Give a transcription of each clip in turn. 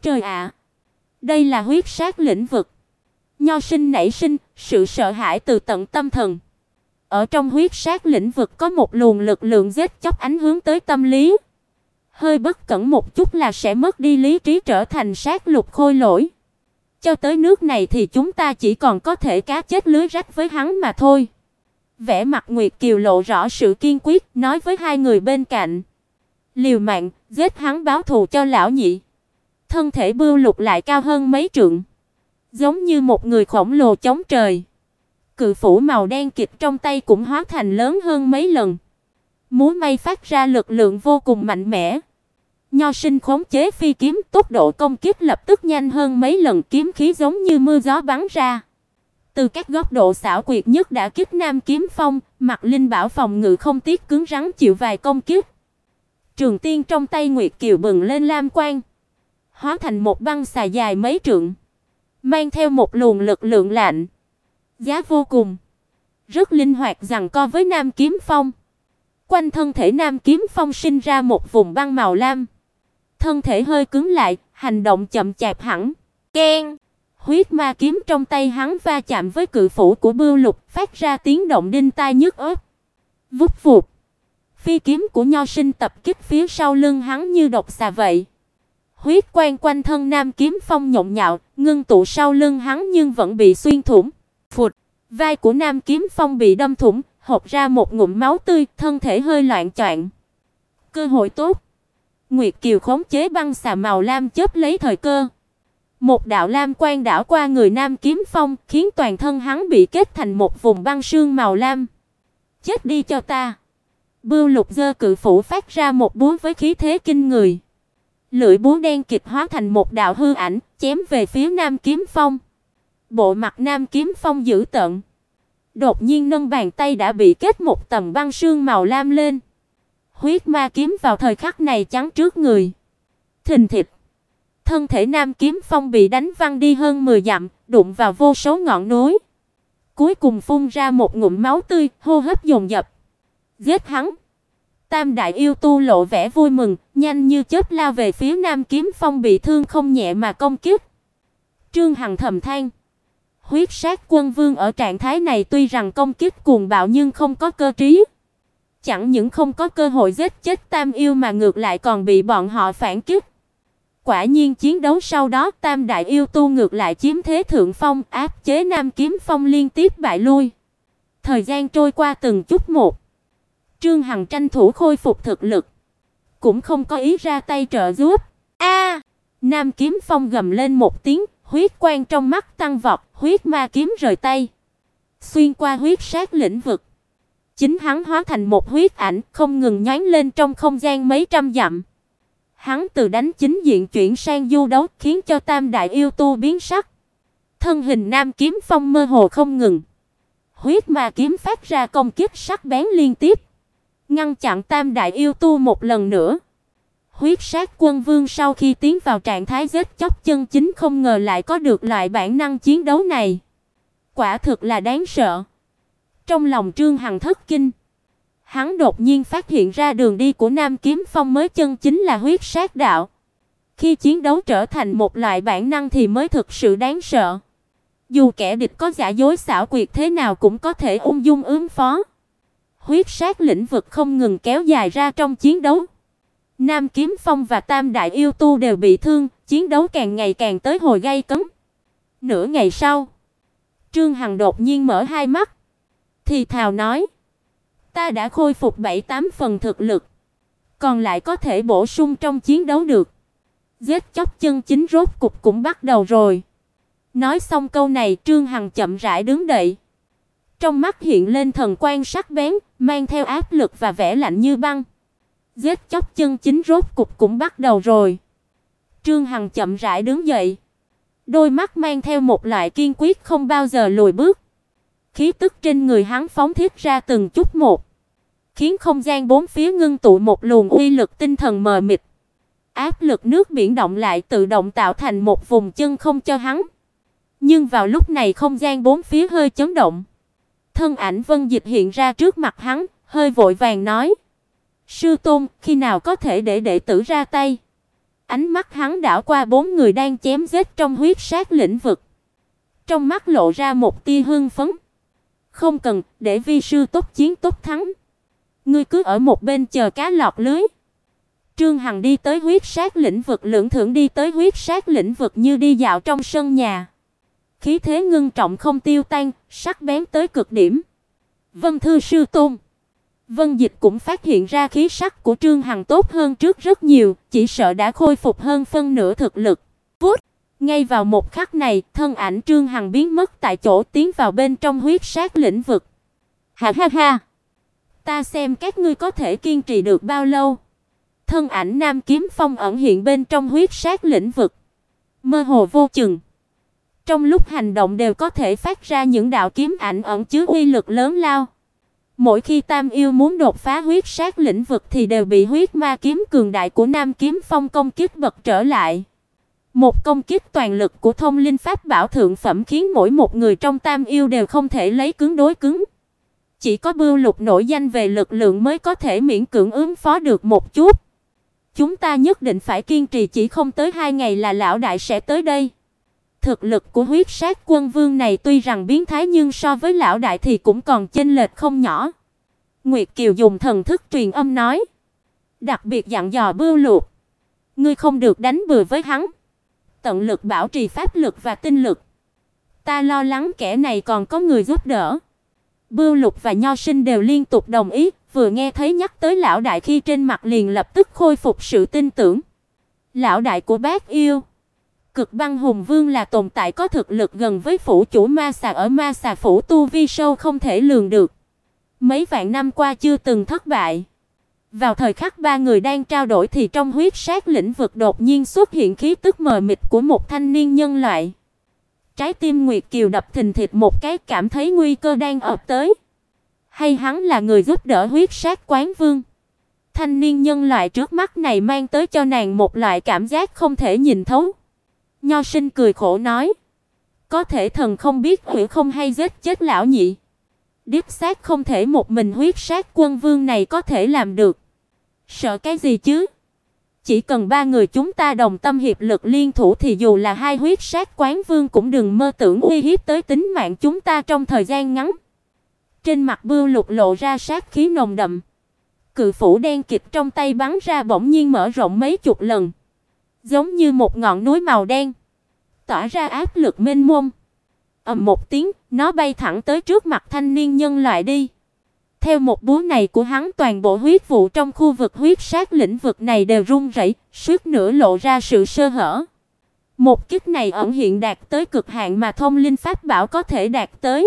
Trời ạ, đây là huyết sát lĩnh vực. Nho Sinh nảy sinh sự sợ hãi từ tận tâm thần. Ở trong huyết sát lĩnh vực có một luồng lực lượng giết chóc ảnh hướng tới tâm lý. Hơi bất cẩn một chút là sẽ mất đi lý trí, trở thành sát lục khôi lỗi. Cho tới nước này thì chúng ta chỉ còn có thể cá chết lưới rách với hắn mà thôi. Vẻ mặt Nguyệt Kiều lộ rõ sự kiên quyết, nói với hai người bên cạnh: liều mạng, giết hắn báo thù cho lão nhị. Thân thể Bưu Lục lại cao hơn mấy trượng, giống như một người khổng lồ chống trời. Cự phủ màu đen kịt trong tay cũng hóa thành lớn hơn mấy lần. Múa may phát ra lực lượng vô cùng mạnh mẽ. Nho Sinh khống chế phi kiếm, tốc độ công kích lập tức nhanh hơn mấy lần, kiếm khí giống như mưa gió bắn ra. Từ các góc độ xảo quyệt nhất đã kích Nam Kiếm Phong, Mặc Linh Bảo phòng ngự không tiếc cứng rắn chịu vài công kích. Trường tiên trong tay Nguyệt Kiều bừng lên lam quang, hóa thành một băng xà dài mấy trượng, mang theo một luồng lực lượng lạnh giá vô cùng, rất linh hoạt giằng co với Nam Kiếm Phong. Quanh thân thể Nam Kiếm Phong sinh ra một vùng băng màu lam, thân thể hơi cứng lại, hành động chậm chạp hẳn. Keng! Huyết ma kiếm trong tay hắn va chạm với cự phủ của Bưu Lục, phát ra tiếng động đinh tai nhức óc. Vút vụt. Phi kiếm của Nho Sinh tập kích phía sau lưng hắn như độc xà vậy. Huyết quang quanh thân Nam Kiếm Phong nhộn nhạo, ngưng tụ sau lưng hắn nhưng vẫn bị xuyên thủng. Phụt, vai của Nam Kiếm Phong bị đâm thủng, hộc ra một ngụm máu tươi, thân thể hơi loạng choạng. Cơ hội tốt. Nguyệt Kiều khống chế băng xà màu lam chớp lấy thời cơ. Một đạo lam quang đảo qua người Nam Kiếm Phong, khiến toàn thân hắn bị kết thành một vùng băng sương màu lam. Chết đi cho ta. Bưu Lục giơ cự phủ phát ra một búa với khí thế kinh người. Lưỡi búa đen kịt hóa thành một đạo hư ảnh, chém về phía Nam Kiếm Phong. Bộ mặt Nam Kiếm Phong dữ tợn, đột nhiên nâng bàn tay đã bị kết một tầng băng sương màu lam lên. Huyết ma kiếm vào thời khắc này chắn trước người. Thình thịch. Thân thể Nam Kiếm Phong bị đánh văng đi hơn 10 dặm, đụng vào vô số ngọn núi. Cuối cùng phun ra một ngụm máu tươi, hô hấp dồn dập. Giết hắn. Tam đại yêu tu lộ vẻ vui mừng, nhanh như chớp lao về phía Nam Kiếm Phong bị thương không nhẹ mà công kích. Trương Hằng thầm than, huyết sát quân vương ở trạng thái này tuy rằng công kích cuồng bạo nhưng không có cơ trí. Chẳng những không có cơ hội giết chết Tam yêu mà ngược lại còn bị bọn họ phản kích. Quả nhiên chiến đấu sau đó Tam đại yêu tu ngược lại chiếm thế thượng phong, áp chế Nam Kiếm Phong liên tiếp bại lui. Thời gian trôi qua từng chút một. Trương Hằng tranh thủ khôi phục thực lực, cũng không có ý ra tay trợ giúp. Nam Kiếm Phong gầm lên một tiếng, huyết quang trong mắt tăng vọt, huyết ma kiếm rời tay, xuyên qua huyết sát lĩnh vực. Chính hắn hóa thành một huyết ảnh, không ngừng nhoáng lên trong không gian mấy trăm dặm. Hắn từ đánh chính diện chuyển sang du đấu, khiến cho Tam đại yêu tu biến sắc. Thân hình Nam Kiếm Phong mơ hồ không ngừng. Huyết ma kiếm phát ra công kích sắc bén liên tiếp, ngăn chặn Tam đại yêu tu một lần nữa. Huyết sát quân vương sau khi tiến vào trạng thái giết chóc chân chính không ngờ lại có được loại bản năng chiến đấu này. Quả thực là đáng sợ. Trong lòng Trương Hằng thất kinh. Hắn đột nhiên phát hiện ra đường đi của Nam Kiếm Phong mới chân chính là huyết sát đạo. Khi chiến đấu trở thành một loại bản năng thì mới thực sự đáng sợ. Dù kẻ địch có giả dối xảo quyệt thế nào cũng có thể ung dung ứng phó. Huyết sát lĩnh vực không ngừng kéo dài ra trong chiến đấu. Nam Kiếm Phong và Tam đại yêu tu đều bị thương, chiến đấu càng ngày càng tới hồi gay cấn. Nửa ngày sau, Trương Hằng đột nhiên mở hai mắt, thì thào nói: "Ta đã khôi phục 7-8 phần thực lực, còn lại có thể bổ sung trong chiến đấu được. Giết chóc chân chính rốt cục cũng bắt đầu rồi." Nói xong câu này, Trương Hằng chậm rãi đứng dậy. Trong mắt hiện lên thần quang sắc bén, mang theo áp lực và vẻ lạnh như băng. Giết chóc chân chính rốt cục cũng bắt đầu rồi. Trương Hằng chậm rãi đứng dậy, đôi mắt mang theo một loại kiên quyết không bao giờ lùi bước. Khí tức trên người hắn phóng thiết ra từng chút một, khiến không gian bốn phía ngưng tụ một luồng uy lực tinh thần mờ mịt. Áp lực nước biển động lại tự động tạo thành một vùng chân không cho hắn. Nhưng vào lúc này không gian bốn phía hơi chấn động. Thân ảnh Vân Dịch hiện ra trước mặt hắn, hơi vội vàng nói: "Sư tôn, khi nào có thể để đệ tử ra tay?" Ánh mắt hắn đảo qua 4 người đang chém giết trong huyết sát lĩnh vực. Trong mắt lộ ra một tia hưng phấn. Không cần, để vi sư tốt chiến tốt thắng. Ngươi cứ ở một bên chờ cá lọt lưới. Trương Hằng đi tới huyết sát lĩnh vực, lưỡng thưởng đi tới huyết sát lĩnh vực như đi dạo trong sân nhà. Khí thế ngưng trọng không tiêu tan, sắc bén tới cực điểm. Vân thư sư tôn. Vân Dịch cũng phát hiện ra khí sắc của Trương Hằng tốt hơn trước rất nhiều, chỉ sợ đã khôi phục hơn phân nửa thực lực. Vút, ngay vào một khắc này, thân ảnh Trương Hằng biến mất tại chỗ, tiến vào bên trong huyết sát lĩnh vực. Ha ha ha, ta xem các ngươi có thể kiên trì được bao lâu. Thân ảnh Nam Kiếm Phong ẩn hiện bên trong huyết sát lĩnh vực, mơ hồ vô chừng. Trong lúc hành động đều có thể phát ra những đạo kiếm ảnh ẩn chứa uy lực lớn lao. Mỗi khi Tam yêu muốn đột phá huyết sát lĩnh vực thì đều bị huyết ma kiếm cường đại của Nam Kiếm Phong công kích bật trở lại. Một công kích toàn lực của thông linh pháp bảo thượng phẩm khiến mỗi một người trong Tam yêu đều không thể lấy cứng đối cứng. Chỉ có Bưu Lục nổi danh về lực lượng mới có thể miễn cưỡng ứng phó được một chút. Chúng ta nhất định phải kiên trì, chỉ không tới 2 ngày là lão đại sẽ tới đây. Thực lực của huyết sát quân vương này tuy rằng biến thái nhưng so với lão đại thì cũng còn chênh lệch không nhỏ. Nguyệt Kiều dùng thần thức truyền âm nói. Đặc biệt dặn dò Bưu Lục. Ngươi không được đánh bừa với hắn. Tận lực bảo trì pháp lực và tinh lực. Ta lo lắng kẻ này còn có người giúp đỡ. Bưu Lục và Nho Sinh đều liên tục đồng ý, vừa nghe thấy nhắc tới lão đại khi trên mặt liền lập tức khôi phục sự tin tưởng. Lão đại của Bát Yêu, Cực Băng Hùng Vương là tồn tại có thực lực gần với phủ chủ Ma Xà, ở Ma Xà phủ tu vi sâu không thể lường được. Mấy vạn năm qua chưa từng thất bại. Vào thời khắc 3 người đang trao đổi thì trong huyết sát lĩnh vực đột nhiên xuất hiện khí tức mờ mịt của một thanh niên nhân loại. Trái tim Nguyệt Kiều đập thình thịch một cái, cảm thấy nguy cơ đang ập tới. Hay hắn là người giúp đỡ huyết sát quán vương? Thanh niên nhân loại trước mắt này mang tới cho nàng một loại cảm giác không thể nhìn thấu. Nho Sinh cười khổ nói. Có thể thần không biết hủy không hay giết chết lão nhị. Đích xác không thể một mình huyết sát quân vương này có thể làm được. Sợ cái gì chứ? Chỉ cần 3 người chúng ta đồng tâm hiệp lực liên thủ thì dù là 2 huyết sát quán vương cũng đừng mơ tưởng uy hiếp tới tính mạng chúng ta trong thời gian ngắn. Trên mặt Bưu Lục lộ ra sát khí nồng đậm. Cự phủ đen kịt trong tay bắn ra bỗng nhiên mở rộng mấy chục lần, giống như một ngọn núi màu đen, tỏa ra áp lực mênh mông. Ầm một tiếng, nó bay thẳng tới trước mặt thanh niên nhân loại đi. Theo một búa này của hắn, toàn bộ huyết vụ trong khu vực huyết sát lĩnh vực này đều rung rẩy, suýt nữa lộ ra sự sơ hở. Một kích này ẩn hiện đạt tới cực hạn mà thông linh pháp bảo có thể đạt tới.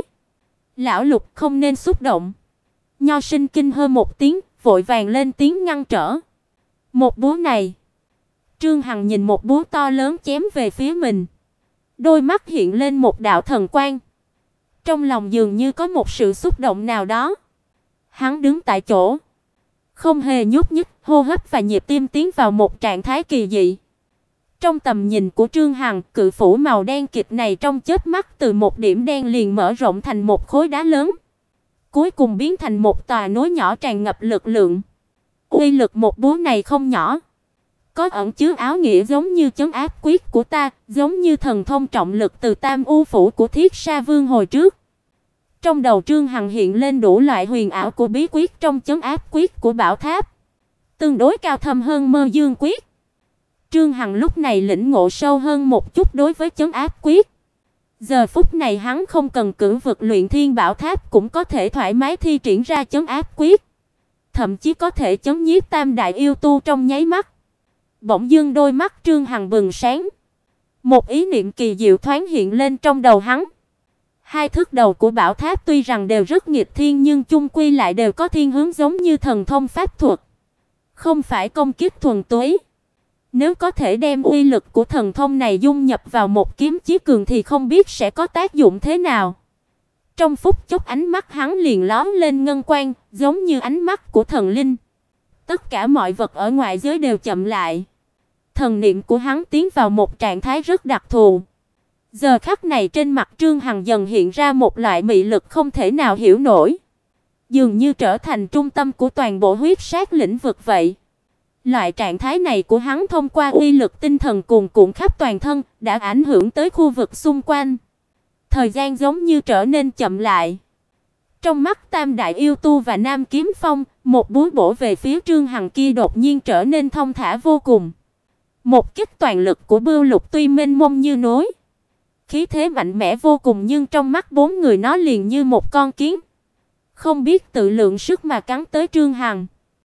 Lão Lục không nên xúc động. Nho Sinh kinh hô một tiếng, vội vàng lên tiếng ngăn trở. Một búa này. Trương Hằng nhìn một búa to lớn chém về phía mình. Đôi mắt hiện lên một đạo thần quang. Trong lòng dường như có một sự xúc động nào đó. Hắn đứng tại chỗ, không hề nhúc nhích, hô hấp và nhịp tim tiến vào một trạng thái kỳ dị. Trong tầm nhìn của Trương Hằng, cự phủ màu đen kịt này trong chớp mắt từ một điểm đen liền mở rộng thành một khối đá lớn, cuối cùng biến thành một tòa núi nhỏ tràn ngập lực lượng. Uy lực một búa này không nhỏ, có ẩn chứa áo nghĩa giống như trấn áp quyết của ta, giống như thần thông trọng lực từ Tam U phủ của Thiết Sa Vương hồi trước. Trong đầu Trương Hằng hiện lên đủ loại huyền ảo của bí quyết trong trấn áp quyết của Bảo Tháp, tương đối cao thâm hơn Mơ Dương quyết. Trương Hằng lúc này lĩnh ngộ sâu hơn một chút đối với trấn áp quyết. Giờ phút này hắn không cần cưỡng vực luyện thiên bảo tháp cũng có thể thoải mái thi triển ra trấn áp quyết, thậm chí có thể chấn nhiếp tam đại yêu tu trong nháy mắt. Bỗng dưng đôi mắt Trương Hằng bừng sáng, một ý niệm kỳ diệu thoáng hiện lên trong đầu hắn. 2 thước đầu của bảo tháp tuy rằng đều rất nghịch thiên nhưng chung quy lại đều có thiên hướng giống như thần thông pháp thuật, không phải công kích thuần túy. Nếu có thể đem uy lực của thần thông này dung nhập vào một kiếm chí cường thì không biết sẽ có tác dụng thế nào. Trong phút chốc ánh mắt hắn liền lóe lên ngân quang, giống như ánh mắt của thần linh. Tất cả mọi vật ở ngoại giới đều chậm lại. Thần niệm của hắn tiến vào một trạng thái rất đặc thù. Giờ khắc này trên mặt Trương Hằng dần hiện ra một loại mị lực không thể nào hiểu nổi, dường như trở thành trung tâm của toàn bộ huyết sát lĩnh vực vậy. Loại trạng thái này của hắn thông qua uy lực tinh thần cuồn cuộn khắp toàn thân, đã ảnh hưởng tới khu vực xung quanh. Thời gian giống như trở nên chậm lại. Trong mắt Tam đại yêu tu và Nam Kiếm Phong, một búa bổ về phía Trương Hằng kia đột nhiên trở nên thông thả vô cùng. Một kích toàn lực của Bưu Lục tuy mênh mông như núi, khí thế mạnh mẽ vô cùng, nhưng trong mắt bốn người nó liền như một con kiến, không biết tự lượng sức mà cắn tới Trương Hằng.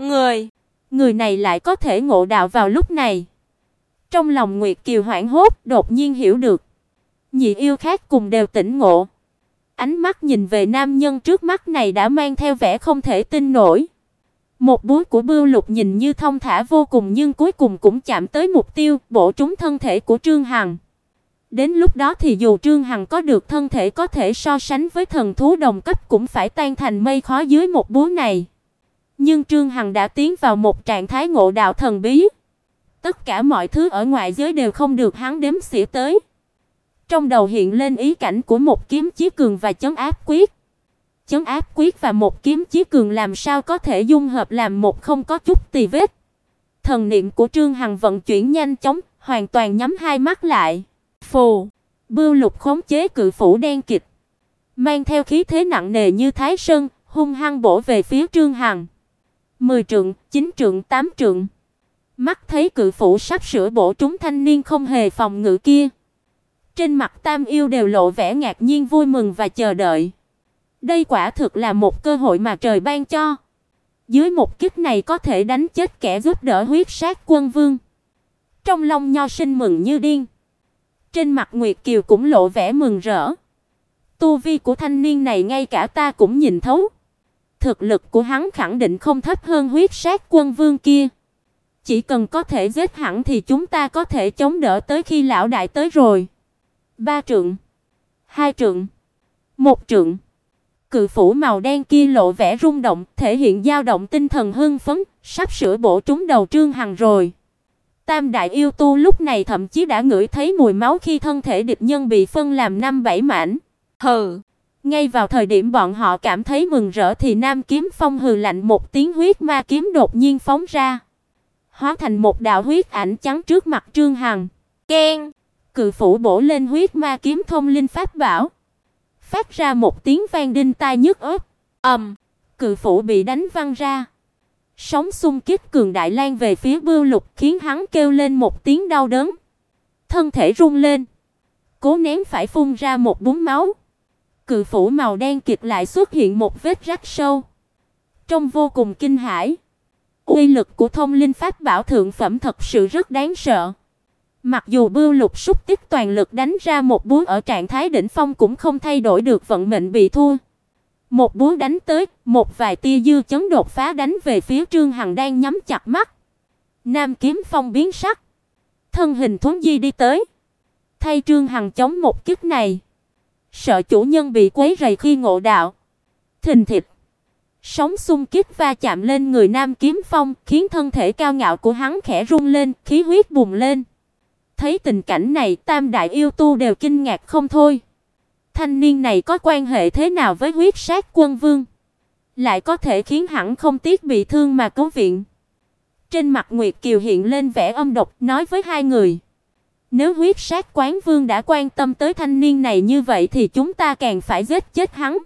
Người này lại có thể ngộ đạo vào lúc này. Trong lòng Nguyệt Kiều hoảng hốt, đột nhiên hiểu được. Nhị yêu khác cùng đều tỉnh ngộ. Ánh mắt nhìn về nam nhân trước mắt này đã mang theo vẻ không thể tin nổi. Một búa của Bưu Lục nhìn như thông thả vô cùng, nhưng cuối cùng cũng chạm tới mục tiêu, bổ trúng thân thể của Trương Hằng. Đến lúc đó thì dù Trương Hằng có được thân thể có thể so sánh với thần thú đồng cấp cũng phải tan thành mây khói dưới một búa này. Nhưng Trương Hằng đã tiến vào một trạng thái ngộ đạo thần bí. Tất cả mọi thứ ở ngoại giới đều không được hắn đếm xỉa tới. Trong đầu hiện lên ý cảnh của một kiếm chí cường và chấn áp quyết. Chấn áp quyết và một kiếm chí cường làm sao có thể dung hợp làm một không có chút tì vết. Thần niệm của Trương Hằng vận chuyển nhanh chóng, hoàn toàn nhắm hai mắt lại. Phù, Bưu Lục khống chế cự phủ đen kịt, mang theo khí thế nặng nề như Thái Sơn, hung hăng bổ về phía Trương Hằng. 10 trượng, 9 trượng, 8 trượng. Mắt thấy cự phủ sắp sửa bổ trúng thanh niên không hề phòng ngự kia, trên mặt Tam yêu đều lộ vẻ ngạc nhiên, vui mừng và chờ đợi. Đây quả thực là một cơ hội mà trời ban cho. Dưới một kích này có thể đánh chết kẻ giúp đỡ Huyết Sát Quân Vương. Trong lòng Nho Sinh mừng như điên. Trên mặt Nguyệt Kiều cũng lộ vẻ mừng rỡ. Tu vi của thanh niên này ngay cả ta cũng nhìn thấu. Thực lực của hắn khẳng định không thấp hơn Huyết Sát Quân Vương kia. Chỉ cần có thể giết hắn thì chúng ta có thể chống đỡ tới khi lão đại tới rồi. 3 trượng, 2 trượng, 1 trượng. Cự phủ màu đen kia lộ vẻ rung động, thể hiện dao động tinh thần hưng phấn, sắp sửa bổ trúng đầu Trương Hằng rồi. Tam đại yêu tu lúc này thậm chí đã ngửi thấy mùi máu khi thân thể địch nhân bị phân làm 5-7 mảnh. Hừ. Ngay vào thời điểm bọn họ cảm thấy mừng rỡ thì Nam Kiếm Phong hừ lạnh một tiếng, huyết ma kiếm đột nhiên phóng ra, hóa thành một đạo huyết ảnh trắng trước mặt Trương Hằng. Keng! Cự phủ bổ lên huyết ma kiếm thông linh pháp bảo, phát ra một tiếng vang đinh tai nhức óc. Cự phủ bị đánh văng ra. Sóng xung kích cường đại lan về phía Bưu Lục, khiến hắn kêu lên một tiếng đau đớn. Thân thể rung lên, cố nén phải phun ra một búng máu. Cự phủ màu đen kịt lại xuất hiện một vết rách sâu. Trông vô cùng kinh hãi. Uy lực của thông linh pháp bảo thượng phẩm thật sự rất đáng sợ. Mặc dù Bưu Lục xúc tích toàn lực đánh ra một búa ở trạng thái đỉnh phong cũng không thay đổi được vận mệnh bị thua. Một búa đánh tới, một vài tia dư chấn đột phá đánh về phía Trương Hằng đang nhắm chặt mắt. Nam Kiếm Phong biến sắc, thân hình thuấn di đi tới, thay Trương Hằng chống một kích này. Sợ chủ nhân bị quấy rầy khi ngộ đạo. Thình thịch, sóng xung kích va chạm lên người Nam Kiếm Phong, khiến thân thể cao ngạo của hắn khẽ rung lên, khí huyết bùng lên. Thấy tình cảnh này, Tam đại yêu tu đều kinh ngạc không thôi. Thanh niên này có quan hệ thế nào với Huyết Sát Quân Vương, lại có thể khiến hắn không tiếc bị thương mà cứu viện? Trên mặt Nguyệt Kiều hiện lên vẻ âm độc, nói với hai người: nếu Huyết Sát Quán Vương đã quan tâm tới thanh niên này như vậy thì chúng ta càng phải giết chết hắn.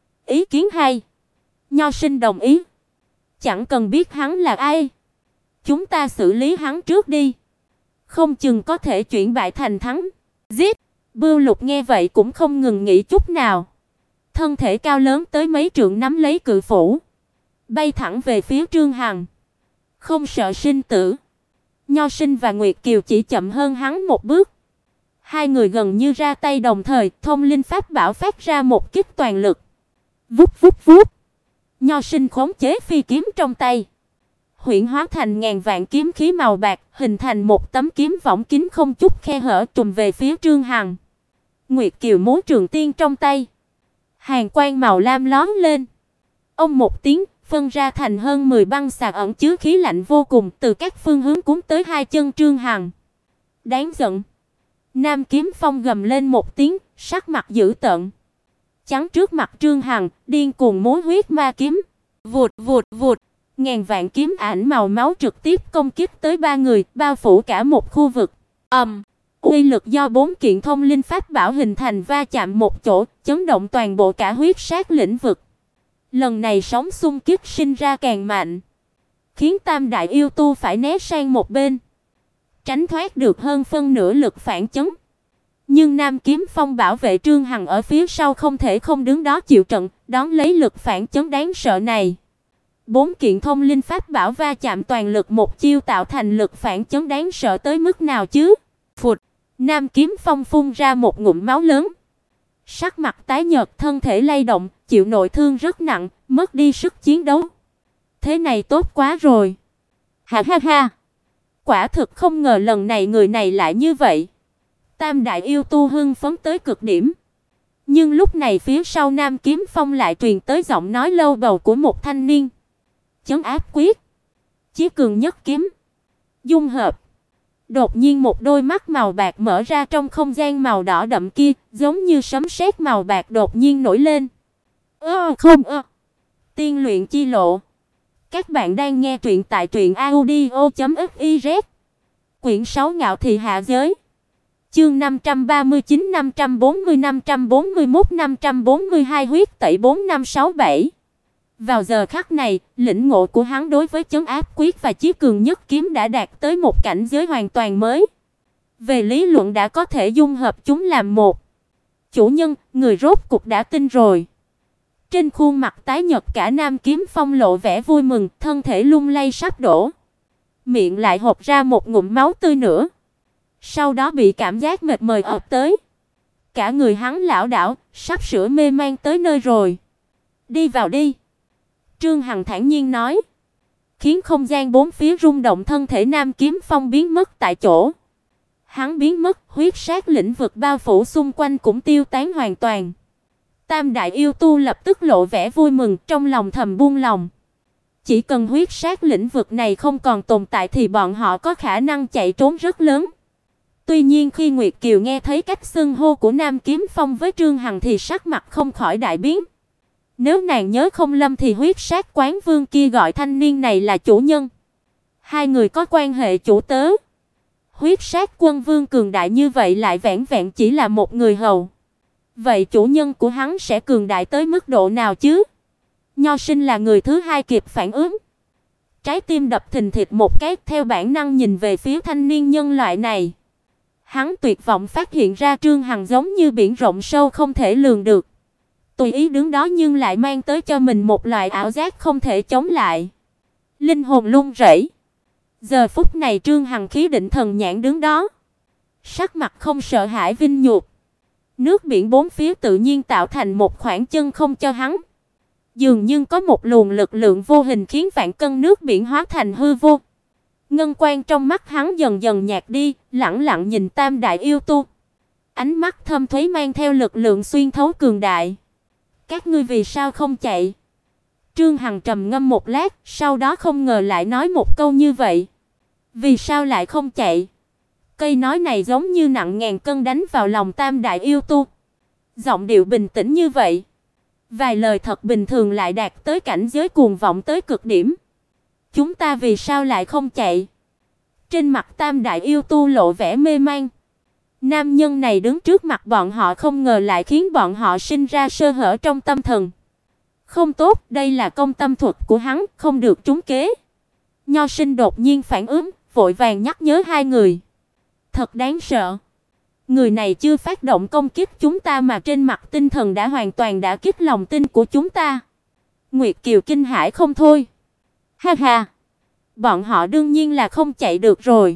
Ý kiến hay. Nho Sinh đồng ý. Chẳng cần biết hắn là ai, chúng ta xử lý hắn trước đi, không chừng có thể chuyển bại thành thắng. Giết! Bưu Lục nghe vậy cũng không ngừng nghỉ chút nào. Thân thể cao lớn tới mấy trượng nắm lấy cự phủ, bay thẳng về phía Trương Hằng. Không sợ sinh tử. Nho Sinh và Nguyệt Kiều chỉ chậm hơn hắn một bước. Hai người gần như ra tay đồng thời, thông linh pháp bảo phát ra một kích toàn lực. Vút vút vút. Nho Sinh khống chế phi kiếm trong tay, huyễn hóa thành ngàn vạn kiếm khí màu bạc, hình thành một tấm kiếm võng kín không chút khe hở trùm về phía Trương Hằng. Nguyệt Kiều múa trường tiên trong tay, hàn quang màu lam lóe lên. Ông một tiếng, phân ra thành hơn 10 băng xà ẩn chứa khí lạnh vô cùng, từ các phương hướng cuốn tới hai chân Trương Hằng. Đáng giận! Nam Kiếm Phong gầm lên một tiếng, sắc mặt dữ tợn, chắn trước mặt Trương Hằng, điên cuồng múa huyết ma kiếm. Vụt vụt vụt. Ngàn vạn kiếm ảnh màu máu trực tiếp công kích tới ba người, bao phủ cả một khu vực. Uy lực do bốn kiện thông linh pháp bảo hình thành va chạm một chỗ, chấn động toàn bộ cả huyết sát lĩnh vực. Lần này sóng xung kích sinh ra càng mạnh, khiến Tam đại yêu tu phải né sang một bên, tránh thoát được hơn phân nửa lực phản chấn. Nhưng Nam Kiếm Phong bảo vệ Trương Hằng ở phía sau không thể không đứng đó chịu trận, đón lấy lực phản chấn đáng sợ này. Bốn kiện thông linh pháp bảo va chạm toàn lực một chiêu tạo thành lực phản chấn đáng sợ tới mức nào chứ? Phụt, Nam Kiếm Phong phun ra một ngụm máu lớn. Sắc mặt tái nhợt, thân thể lay động, chịu nội thương rất nặng, mất đi sức chiến đấu. Thế này tốt quá rồi. Ha ha ha. Quả thực không ngờ lần này người này lại như vậy. Tam đại yêu tu hưng phấn tới cực điểm. Nhưng lúc này phía sau Nam Kiếm Phong lại truyền tới giọng nói lâu bầu của một thanh niên. Chấn áp quyết, chí cường nhất kiếm, dung hợp. Đột nhiên một đôi mắt màu bạc mở ra trong không gian màu đỏ đậm kia, giống như sấm sét màu bạc đột nhiên nổi lên. Tiên luyện chi lộ. Các bạn đang nghe truyện tại truyệnaudio.fiz. Quyển 6 Ngạo thị hạ giới. Chương 539, 540, 541, 542 huyết tẩy 4567. Vào giờ khắc này, lĩnh ngộ của hắn đối với chấn áp quyết và chí cường nhất kiếm đã đạt tới một cảnh giới hoàn toàn mới. Về lý luận đã có thể dung hợp chúng làm một. Chủ nhân, người rốt cục đã tin rồi. Trên khuôn mặt tái nhợt cả Nam Kiếm Phong lộ vẻ vui mừng, thân thể lung lay sắp đổ. Miệng lại hộc ra một ngụm máu tươi nữa. Sau đó bị cảm giác mệt mỏi ập tới. Cả người hắn lảo đảo, sắp sửa mê man tới nơi rồi. Đi vào đi. Trương Hằng thản nhiên nói, khiến không gian bốn phía rung động, thân thể Nam Kiếm Phong biến mất tại chỗ. Hắn biến mất, huyết sát lĩnh vực bao phủ xung quanh cũng tiêu tán hoàn toàn. Tam đại yêu tu lập tức lộ vẻ vui mừng, trong lòng thầm buông lòng. Chỉ cần huyết sát lĩnh vực này không còn tồn tại thì bọn họ có khả năng chạy trốn rất lớn. Tuy nhiên khi Nguyệt Kiều nghe thấy cách xưng hô của Nam Kiếm Phong với Trương Hằng thì sắc mặt không khỏi đại biến. Nếu nàng nhớ không lầm thì huyết sát quán vương kia gọi thanh niên này là chủ nhân. Hai người có quan hệ chủ tớ. Huyết sát quân vương cường đại như vậy lại vẻn vẹn chỉ là một người hầu. Vậy chủ nhân của hắn sẽ cường đại tới mức độ nào chứ? Nho Sinh là người thứ hai kịp phản ứng. Trái tim đập thình thịch một cái, theo bản năng nhìn về phía thanh niên nhân loại này. Hắn tuyệt vọng phát hiện ra Trương Hằng giống như biển rộng sâu không thể lường được. Tùy ý đứng đó nhưng lại mang tới cho mình một loại ảo giác không thể chống lại. Linh hồn run rẩy. Giờ phút này Trương Hằng khí định thần nhàn đứng đó, sắc mặt không sợ hãi vinh nhục. Nước biển bốn phía tự nhiên tạo thành một khoảng chân không cho hắn. Dường như có một luồng lực lượng vô hình khiến vạn cân nước biển hóa thành hư vô. Ngân quang trong mắt hắn dần dần nhạt đi, lẳng lặng nhìn Tam đại yêu tu. Ánh mắt thâm thúy mang theo lực lượng xuyên thấu cường đại. Các ngươi vì sao không chạy? Trương Hằng trầm ngâm một lát, sau đó không ngờ lại nói một câu như vậy. Vì sao lại không chạy? Cây nói này giống như nặng ngàn cân đánh vào lòng Tam đại yêu tu. Giọng điệu bình tĩnh như vậy, vài lời thật bình thường lại đạt tới cảnh giới cuồng vọng tới cực điểm. Chúng ta vì sao lại không chạy? Trên mặt Tam đại yêu tu lộ vẻ mê man. Nam nhân này đứng trước mặt bọn họ không ngờ lại khiến bọn họ sinh ra sơ hở trong tâm thần. Không tốt, đây là công tâm thuật của hắn, không được trúng kế. Nho Sinh đột nhiên phản ứng, vội vàng nhắc nhớ hai người. Thật đáng sợ. Người này chưa phát động công kích chúng ta mà trên mặt tinh thần đã hoàn toàn đả kích lòng tin của chúng ta. Nguyệt Kiều kinh hãi không thôi. Ha ha, bọn họ đương nhiên là không chạy được rồi.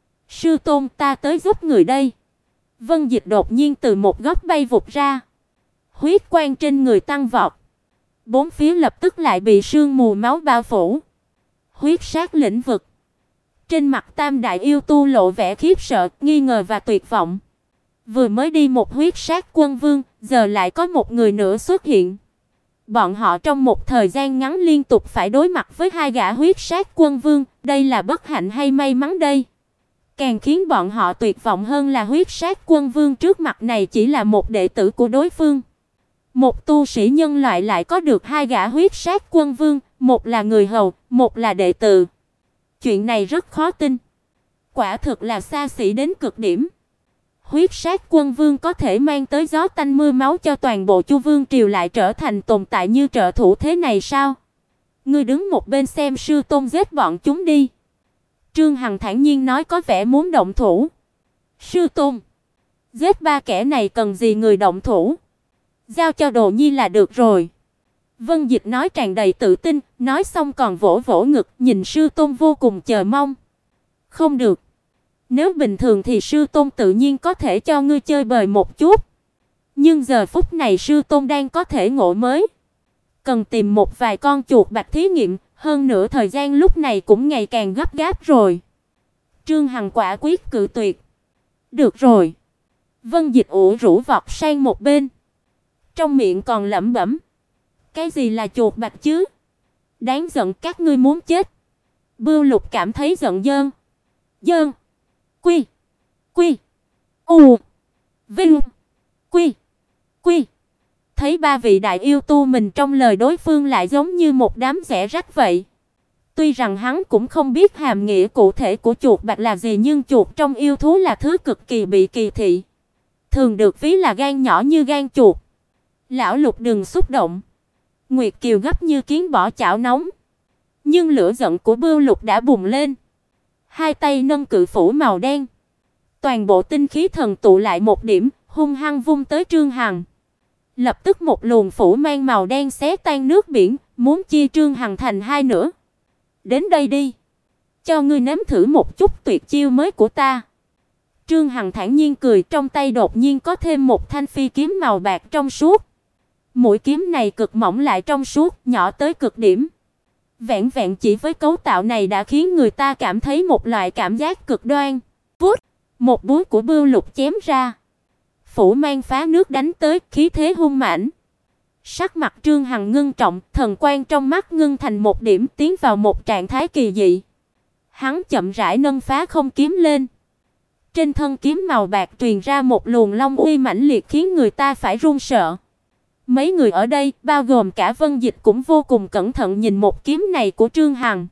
Sư tôn, ta tới giúp người đây. Vân Dịch đột nhiên từ một góc bay vụt ra. Huyết quang trên người tăng vọt. Bốn phía lập tức lại bị sương mù máu bao phủ. Huyết sát lĩnh vực. Trên mặt Tam đại yêu tu lộ vẻ khiếp sợ, nghi ngờ và tuyệt vọng. Vừa mới đi một huyết sát quân vương, giờ lại có một người nữa xuất hiện. Bọn họ trong một thời gian ngắn liên tục phải đối mặt với hai gã huyết sát quân vương, đây là bất hạnh hay may mắn đây? Càng khiến bọn họ tuyệt vọng hơn là huyết sát quân vương trước mặt này chỉ là một đệ tử của đối phương. Một tu sĩ nhân loại lại có được hai gã huyết sát quân vương, một là người hầu, một là đệ tử. Chuyện này rất khó tin. Quả thực là xa xỉ đến cực điểm. Huyết sát quân vương có thể mang tới gió tanh mưa máu cho toàn bộ Chu Vương triều lại trở thành tồn tại như trợ thủ thế này sao? Ngươi đứng một bên xem sư tôn giết bọn chúng đi. Trương Hằng thản nhiên nói có vẻ muốn động thủ. Sư tôn, giết ba kẻ này cần gì người động thủ? Giao cho Đồ Nhi là được rồi. Vân Dịch nói tràn đầy tự tin, nói xong còn vỗ vỗ ngực, nhìn sư tôn vô cùng chờ mong. Không được. Nếu bình thường thì sư tôn tự nhiên có thể cho ngươi chơi bời một chút. Nhưng giờ phút này sư tôn đang có thể ngộ mới. Cần tìm một vài con chuột bạch thí nghiệm, hơn nữa thời gian lúc này cũng ngày càng gấp gáp rồi. Trương Hằng quả quyết cự tuyệt. Được rồi. Vân Dịch ủ rũ vọt sang một bên. Trong miệng còn lẩm bẩm. Cái gì là chuột bạch chứ? Đáng giận, các ngươi muốn chết. Bưu Lục cảm thấy giận dơn. Dơn. Quy. Quy. U. Vinh. Quy. Quy. Thấy ba vị đại yêu tu mình trong lời đối phương lại giống như một đám rẻ rách vậy. Tuy rằng hắn cũng không biết hàm nghĩa cụ thể của chuột bạch là gì, nhưng chuột trong yêu thú là thứ cực kỳ bị kỳ thị, thường được ví là gan nhỏ như gan chuột. Lão Lục đừng xúc động. Nguyệt Kiều gấp như kiến bỏ chảo nóng. Nhưng lửa giận của Bưu Lục đã bùng lên. Hai tay nâng cự phủ màu đen. Toàn bộ tinh khí thần tụ lại một điểm, hung hăng vung tới Trương Hằng. Lập tức một luồng phủ mang màu đen xé tan nước biển, muốn chia Trương Hằng thành hai nửa. Đến đây đi, cho ngươi nếm thử một chút tuyệt chiêu mới của ta. Trương Hằng thản nhiên cười, trong tay đột nhiên có thêm một thanh phi kiếm màu bạc trong suốt. Mũi kiếm này cực mỏng lại trong suốt, nhỏ tới cực điểm. Vẹn vẹn chỉ với cấu tạo này đã khiến người ta cảm thấy một loại cảm giác cực đoan. Vút, một búa của Bưu Lục chém ra. Phủ mang phá nước đánh tới, khí thế hung mãnh. Sắc mặt Trương Hằng ngưng trọng, thần quang trong mắt ngưng thành một điểm, tiến vào một trạng thái kỳ dị. Hắn chậm rãi nâng phá không kiếm lên. Trên thân kiếm màu bạc truyền ra một luồng long uy mãnh liệt khiến người ta phải run sợ. Mấy người ở đây, bao gồm cả Vân Dịch, cũng vô cùng cẩn thận nhìn một kiếm này của Trương Hằng.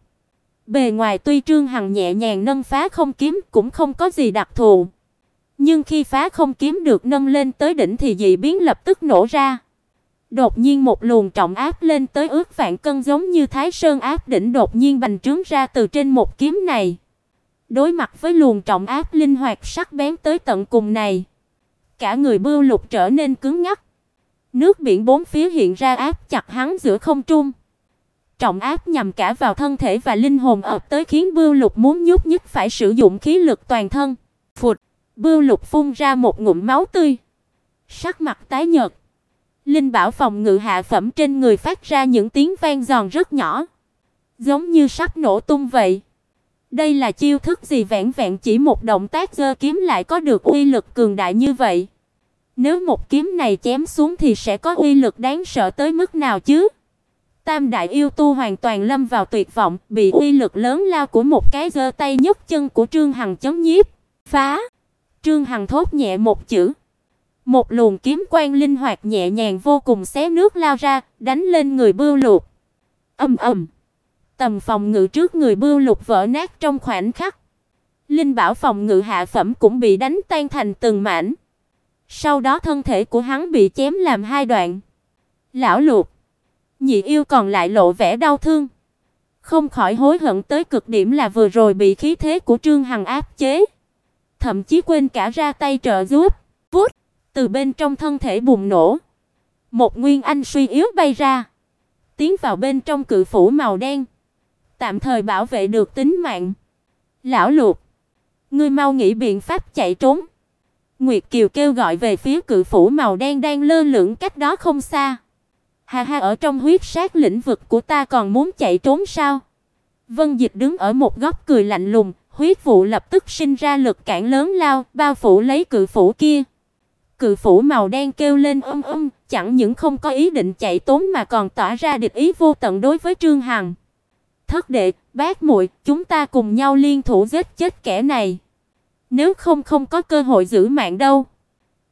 Bề ngoài tuy Trương Hằng nhẹ nhàng nâng phá không kiếm cũng không có gì đặc thù. Nhưng khi phá không kiếm được nâng lên tới đỉnh thì dị biến lập tức nổ ra. Đột nhiên một luồng trọng áp lên tới ước vạn cân giống như Thái Sơn áp đỉnh đột nhiên bành trướng ra từ trên một kiếm này. Đối mặt với luồng trọng áp linh hoạt sắc bén tới tận cùng này, cả người Bưu Lục trở nên cứng ngắc. Nước biển bốn phía hiện ra áp chặt hắn giữa không trung. Trọng áp nhằm cả vào thân thể và linh hồn ập tới khiến Bưu Lục muốn nhúc nhích phải sử dụng khí lực toàn thân. Phụt, Bưu Lục phun ra một ngụm máu tươi. Sắc mặt tái nhợt. Linh bảo phòng ngự hạ phẩm trên người phát ra những tiếng vang giòn rất nhỏ, giống như sắp nổ tung vậy. Đây là chiêu thức gì, vẹn vẹn chỉ một động tác giơ kiếm lại có được uy lực cường đại như vậy? Nếu một kiếm này chém xuống thì sẽ có uy lực đáng sợ tới mức nào chứ? Tam đại yêu tu hoàn toàn lâm vào tuyệt vọng, bị uy lực lớn lao của một cái giơ tay nhấc chân của Trương Hằng chấn nhiếp. Phá! Trương Hằng thốt nhẹ một chữ. Một luồng kiếm quang linh hoạt nhẹ nhàng vô cùng xé nước lao ra, đánh lên người Bưu Lục. Ầm ầm. Tầm phòng ngự trước người Bưu Lục vỡ nát trong khoảnh khắc. Linh bảo phòng ngự hạ phẩm cũng bị đánh tan thành từng mảnh. Sau đó thân thể của hắn bị chém làm hai đoạn. Lão Lục, nhị yêu còn lại lộ vẻ đau thương, không khỏi hối hận tới cực điểm là vừa rồi bị khí thế của Trương Hằng áp chế, thậm chí quên cả ra tay trợ giúp. Vút, từ bên trong thân thể bùng nổ, một nguyên anh suy yếu bay ra, tiến vào bên trong cự phủ màu đen, tạm thời bảo vệ được tính mạng. Lão Lục, ngươi mau nghĩ biện pháp chạy trốn. Nguyệt Kiều kêu gọi về phía cự phủ màu đen đang lơ lửng cách đó không xa. Ha ha, ở trong huyết sát lĩnh vực của ta còn muốn chạy trốn sao? Vân Dịch đứng ở một góc cười lạnh lùng, huyết vụ lập tức sinh ra lực cản lớn lao, bao phủ lấy cự phủ kia. Cự phủ màu đen kêu lên chẳng những không có ý định chạy trốn mà còn tỏa ra địch ý vô tận đối với Trương Hằng. Thất đệ, bác muội, chúng ta cùng nhau liên thủ giết chết kẻ này. Nếu không có cơ hội giữ mạng đâu.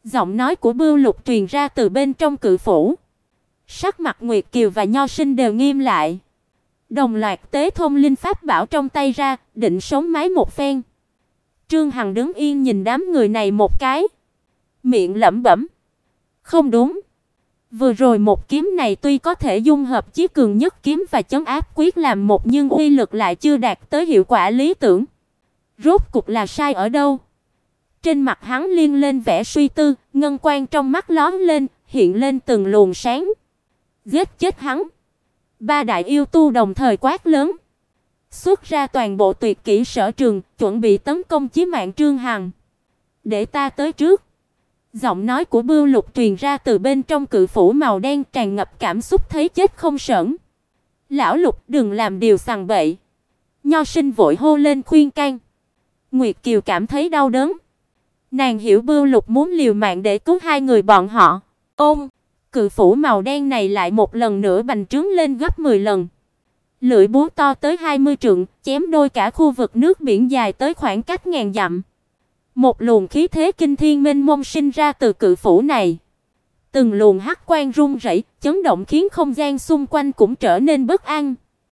Giọng nói của Bưu Lục truyền ra từ bên trong cự phủ. Sắc mặt Nguyệt Kiều và Nho Sinh đều nghiêm lại. Đồng loạt tế thông linh pháp bảo trong tay ra, định sống mái một phen. Trương Hằng đứng yên nhìn đám người này một cái, miệng lẩm bẩm, không đúng. Vừa rồi một kiếm này tuy có thể dung hợp chí cường nhất kiếm và chấn áp quyết làm một, nhưng uy lực lại chưa đạt tới hiệu quả lý tưởng. Rốt cục là sai ở đâu? Trên mặt hắn liên lên vẻ suy tư, ngân quang trong mắt lóe lên, hiện lên từng luồng sáng. Giết chết hắn! Ba đại yêu tu đồng thời quát lớn, xuất ra toàn bộ tuyệt kỹ sở trường, chuẩn bị tấn công chí mạng Trương Hằng. Để ta tới trước. Giọng nói của Bưu Lục truyền ra từ bên trong cự phủ màu đen, tràn ngập cảm xúc thấy chết không sởn. Lão Lục, đừng làm điều sằng bậy. Nho Sinh vội hô lên khuyên can. Nguyệt Kiều cảm thấy đau đớn. Nàng hiểu Bưu Lục muốn liều mạng để cứu hai người bọn họ. Ôm, cự phủ màu đen này lại một lần nữa bành trướng lên gấp 10 lần. Lưỡi búa to tới 20 trượng, chém đôi cả khu vực nước biển dài tới khoảng cách ngàn dặm. Một luồng khí thế kinh thiên mênh mông sinh ra từ cự phủ này. Từng luồng hắc quang rung rẩy, chấn động khiến không gian xung quanh cũng trở nên bất an.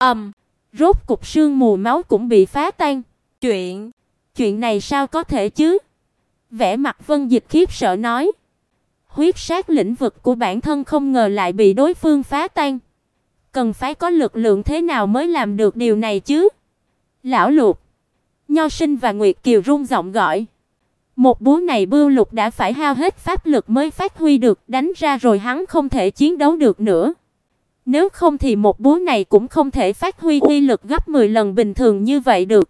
Rốt cục sương mù máu cũng bị phá tan. Chuyện này sao có thể chứ? Vẻ mặt Vân Dịch khiếp sợ nói. Huyết sát lĩnh vực của bản thân không ngờ lại bị đối phương phá tan. Cần phải có lực lượng thế nào mới làm được điều này chứ? Lão Lục, Nho Sinh và Nguyệt Kiều run giọng gọi. Một búa này Bưu Lục đã phải hao hết pháp lực mới phát huy được, đánh ra rồi hắn không thể chiến đấu được nữa. Nếu không thì một búa này cũng không thể phát huy uy lực gấp 10 lần bình thường như vậy được.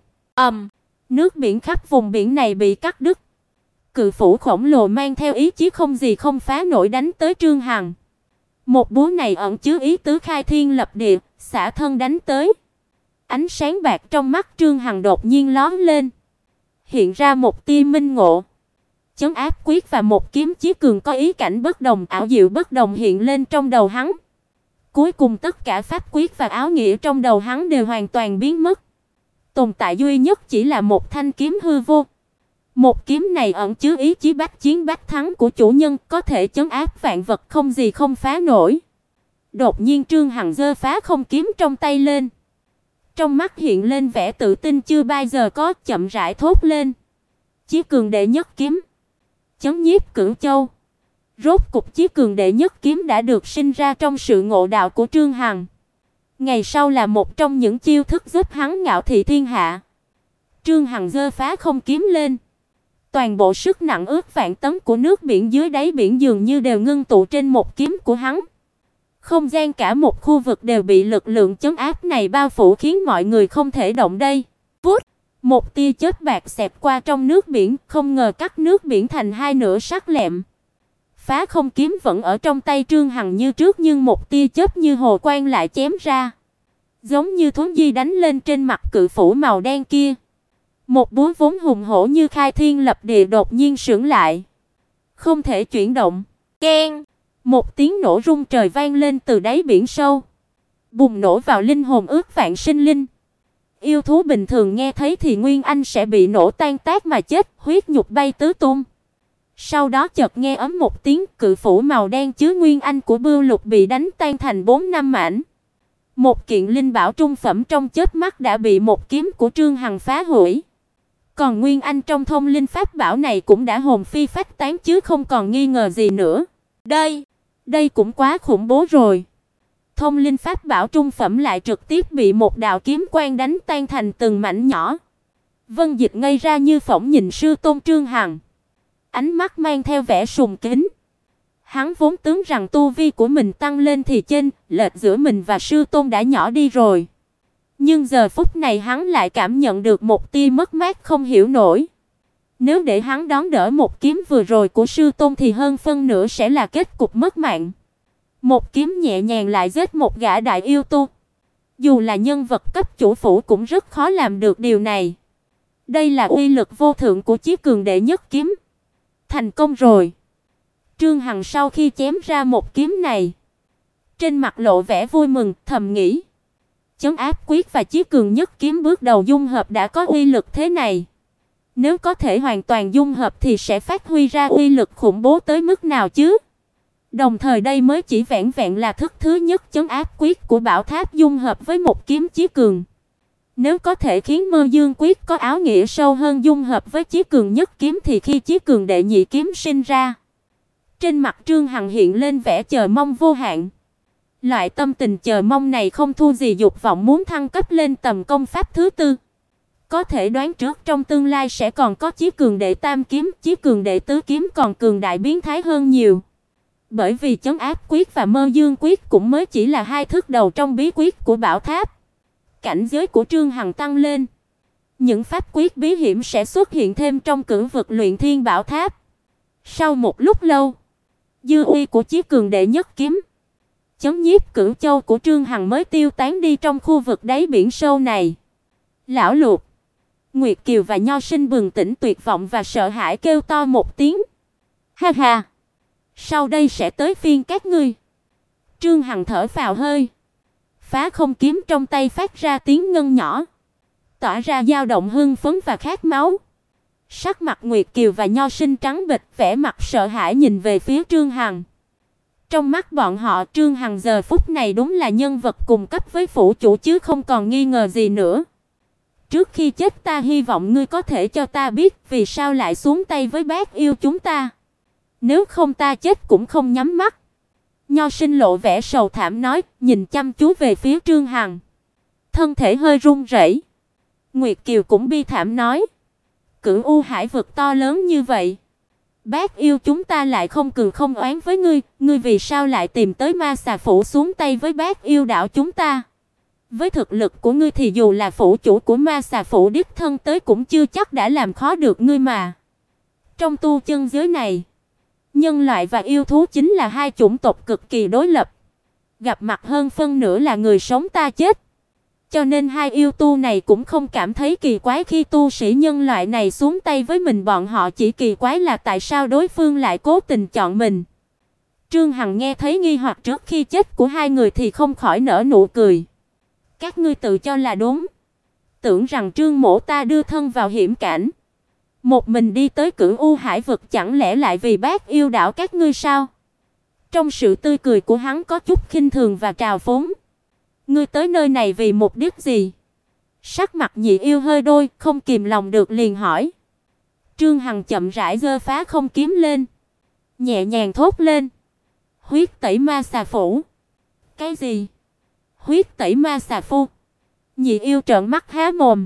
Nước biển khắp vùng biển này bị cắt đứt. Cự phủ khổng lồ mang theo ý chí không gì không phá nổi đánh tới Trương Hằng. Một búa này ẩn chứa ý tứ khai thiên lập địa, xả thân đánh tới. Ánh sáng bạc trong mắt Trương Hằng đột nhiên lóe lên, hiện ra một tia minh ngộ. Chấn áp quyết và một kiếm chí cường có ý cảnh bất đồng, ảo diệu bất đồng hiện lên trong đầu hắn. Cuối cùng tất cả pháp quyết và áo nghĩa trong đầu hắn đều hoàn toàn biến mất. Tồn tại duy nhất chỉ là một thanh kiếm hư vô. Một kiếm này ẩn chứa ý chí bách chiến bách thắng của chủ nhân, có thể chấn áp vạn vật không gì không phá nổi. Đột nhiên Trương Hằng giơ phá không kiếm trong tay lên. Trong mắt hiện lên vẻ tự tin chưa bao giờ có, chậm rãi thốt lên. Chí cường đệ nhất kiếm, chấn nhiếp Cửu Châu. Rốt cục chí cường đệ nhất kiếm đã được sinh ra trong sự ngộ đạo của Trương Hằng. Ngày sau là một trong những chiêu thức giúp hắn ngạo thị thiên hạ. Trương Hằng giơ phá không kiếm lên. Toàn bộ sức nặng ước vạn tấn của nước biển dưới đáy biển dường như đều ngưng tụ trên một kiếm của hắn. Không gian cả một khu vực đều bị lực lượng chấn áp này bao phủ khiến mọi người không thể động đậy. Vút, một tia chớp bạc xẹt qua trong nước biển, không ngờ cắt nước biển thành hai nửa sắc lẹm. Phá không kiếm vẫn ở trong tay Trương Hằng như trước, nhưng một tia chớp như hồ quang lại chém ra, giống như thuấn di đánh lên trên mặt cự phủ màu đen kia. Một búa vốn hùng hổ như khai thiên lập địa đột nhiên sững lại, không thể chuyển động. Keng! Một tiếng nổ rung trời vang lên từ đáy biển sâu, bùng nổ vào linh hồn ước vạn sinh linh. Yêu thú bình thường nghe thấy thì nguyên anh sẽ bị nổ tan tác mà chết, huyết nhục bay tứ tung. Sau đó chợt nghe ấm một tiếng, cự phủ màu đen chứa nguyên anh của Bưu Lục bị đánh tan thành 4-5 mảnh. Một kiện linh bảo trung phẩm trong chớp mắt đã bị một kiếm của Trương Hằng phá hủy. Còn nguyên anh trong thông linh pháp bảo này cũng đã hồn phi phách tán chứ không còn nghi ngờ gì nữa. Đây cũng quá khủng bố rồi. Thông linh pháp bảo trung phẩm lại trực tiếp bị một đạo kiếm quang đánh tan thành từng mảnh nhỏ. Vân Dịch ngây ra như phỏng nhìn sư tôn Trương Hằng, ánh mắt mang theo vẻ sùng kính. Hắn vốn tưởng rằng tu vi của mình tăng lên thì chênh lệch giữa mình và sư tôn đã nhỏ đi rồi. Nhưng giờ phút này hắn lại cảm nhận được một tia mất mát không hiểu nổi. Nếu để hắn đón đỡ một kiếm vừa rồi của sư tôn thì hơn phân nửa sẽ là kết cục mất mạng. Một kiếm nhẹ nhàng lại giết một gã đại yêu tu. Dù là nhân vật cấp chủ phủ cũng rất khó làm được điều này. Đây là uy lực vô thượng của chí cường đệ nhất kiếm. Thành công rồi. Trương Hằng sau khi chém ra một kiếm này, trên mặt lộ vẻ vui mừng, thầm nghĩ. Chấn áp quyết và chí cường nhất kiếm bước đầu dung hợp đã có uy lực thế này. Nếu có thể hoàn toàn dung hợp thì sẽ phát huy ra uy lực khủng bố tới mức nào chứ? Đồng thời đây mới chỉ vẹn vẹn là thức thứ nhất trấn áp quyết của bảo tháp dung hợp với một kiếm chí cường. Nếu có thể khiến Mơ Dương quyết có áo nghĩa sâu hơn dung hợp với chí cường nhất kiếm thì khi chí cường đệ nhị kiếm sinh ra, trên mặt Trương Hằng hiện lên vẻ chờ mong vô hạn. Loại tâm tình chờ mong này không thua gì dục vọng muốn thăng cấp lên tầm công pháp thứ tư. Có thể đoán trước trong tương lai sẽ còn có chí cường đệ tam kiếm, chí cường đệ tứ kiếm còn cường đại biến thái hơn nhiều. Bởi vì trấn áp quyết và Mơ Dương quyết cũng mới chỉ là hai thức đầu trong bí quyết của bảo tháp. Cảnh giới của Trương Hằng tăng lên, những pháp quyết bí hiểm sẽ xuất hiện thêm trong cửu vực luyện thiên bảo tháp. Sau một lúc lâu, dư uy của chí cường đệ nhất kiếm, chấn nhiếp cửu châu của Trương Hằng mới tiêu tán đi trong khu vực đáy biển sâu này. Lão Lục, Nguyệt Kiều và Nho Sinh bừng tỉnh tuyệt vọng và sợ hãi kêu to một tiếng. Ha ha, sau đây sẽ tới phiên các ngươi. Trương Hằng thở phào hơi, phá không kiếm trong tay phát ra tiếng ngân nhỏ, tỏa ra dao động hưng phấn và khát máu. Sắc mặt Nguyệt Kiều và Nho Sinh trắng bệch, vẻ mặt sợ hãi nhìn về phía Trương Hằng. Trong mắt bọn họ, Trương Hằng giờ phút này đúng là nhân vật cùng cấp với phủ chủ chứ không còn nghi ngờ gì nữa. Trước khi chết ta hy vọng ngươi có thể cho ta biết vì sao lại xuống tay với Bác Yêu chúng ta. Nếu không ta chết cũng không nhắm mắt. Nho Sinh lộ vẻ sầu thảm nói, nhìn chăm chú về phía Trương Hằng, thân thể hơi run rẩy. Nguyệt Kiều cũng bi thảm nói, Cửu U hải vực to lớn như vậy, Bác Yêu chúng ta lại không cừu không oán với ngươi, ngươi vì sao lại tìm tới Ma Xà phủ xuống tay với Bác Yêu đảo chúng ta? Với thực lực của ngươi thì dù là phủ chủ của Ma Xà phủ đích thân tới cũng chưa chắc đã làm khó được ngươi mà. Trong tu chân giới này, nhân loại và yêu thú chính là hai chủng tộc cực kỳ đối lập, gặp mặt hơn phân nửa là người sống ta chết. Cho nên hai yêu tu này cũng không cảm thấy kỳ quái khi tu sĩ nhân loại này xuống tay với mình, bọn họ chỉ kỳ quái là tại sao đối phương lại cố tình chọn mình. Trương Hằng nghe thấy nghi hoặc trước khi chết của hai người thì không khỏi nở nụ cười. Các ngươi tự cho là đúng, tưởng rằng Trương mỗ ta đưa thân vào hiểm cảnh, một mình đi tới Cửu U hải vực chẳng lẽ lại vì Bác Yêu đảo các ngươi sao? Trong sự tươi cười của hắn có chút khinh thường và trào phúng. Ngươi tới nơi này vì mục đích gì? Sắc mặt Nhị Yêu hơi đôi, không kìm lòng được liền hỏi. Trương Hằng chậm rãi giơ phá không kiếm lên, nhẹ nhàng thốt lên, huyết tẩy Ma Xà phủ. Cái gì? Huyết tẩy Ma Xà phu? Nhị Yêu trợn mắt há mồm,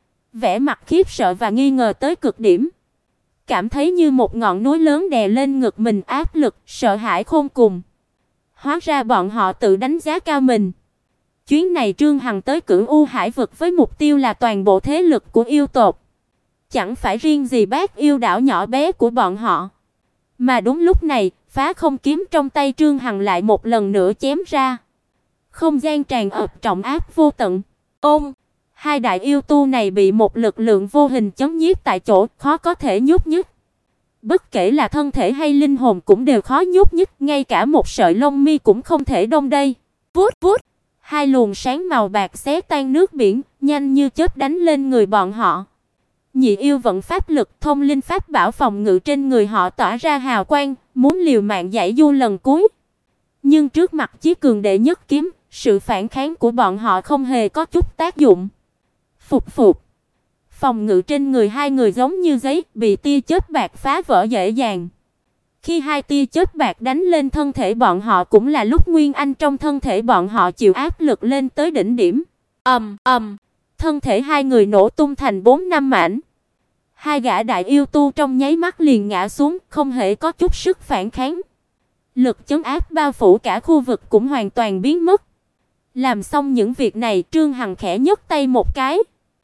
vẻ mặt khiếp sợ và nghi ngờ tới cực điểm, cảm thấy như một ngọn núi lớn đè lên ngực mình, áp lực, sợ hãi khôn cùng. Hóa ra bọn họ tự đánh giá cao mình. Chuyến này Trương Hằng tới Cửu U hải vực với mục tiêu là toàn bộ thế lực của yêu tộc, chẳng phải riêng gì Bác Yêu đảo nhỏ bé của bọn họ. Mà đúng lúc này, phá không kiếm trong tay Trương Hằng lại một lần nữa chém ra. Không gian tràn ập trọng áp vô tận. Ôm, hai đại yêu tu này bị một lực lượng vô hình chấn nhiếp tại chỗ, khó có thể nhúc nhích. Bất kể là thân thể hay linh hồn cũng đều khó nhúc nhích, ngay cả một sợi lông mi cũng không thể động đây. Vút vút, hai luồng sáng màu bạc xé tan nước biển, nhanh như chớp đánh lên người bọn họ. Nhị Yêu vận pháp lực, thông linh pháp bảo phòng ngự trên người họ tỏa ra hào quang, muốn liều mạng giãy giụa lần cuối. Nhưng trước mặt chí cường đệ nhất kiếm, sự phản kháng của bọn họ không hề có chút tác dụng. Phục phục. Phòng ngự trên người hai người giống như giấy, bị tia chớp bạc phá vỡ dễ dàng. Khi hai tia chớp bạc đánh lên thân thể bọn họ cũng là lúc nguyên anh trong thân thể bọn họ chịu áp lực lên tới đỉnh điểm. Ầm ầm, thân thể hai người nổ tung thành 4-5 mảnh. Hai gã đại yêu tu trong nháy mắt liền ngã xuống, không hề có chút sức phản kháng. Lực chấn áp bao phủ cả khu vực cũng hoàn toàn biến mất. Làm xong những việc này, Trương Hằng khẽ nhấc tay một cái.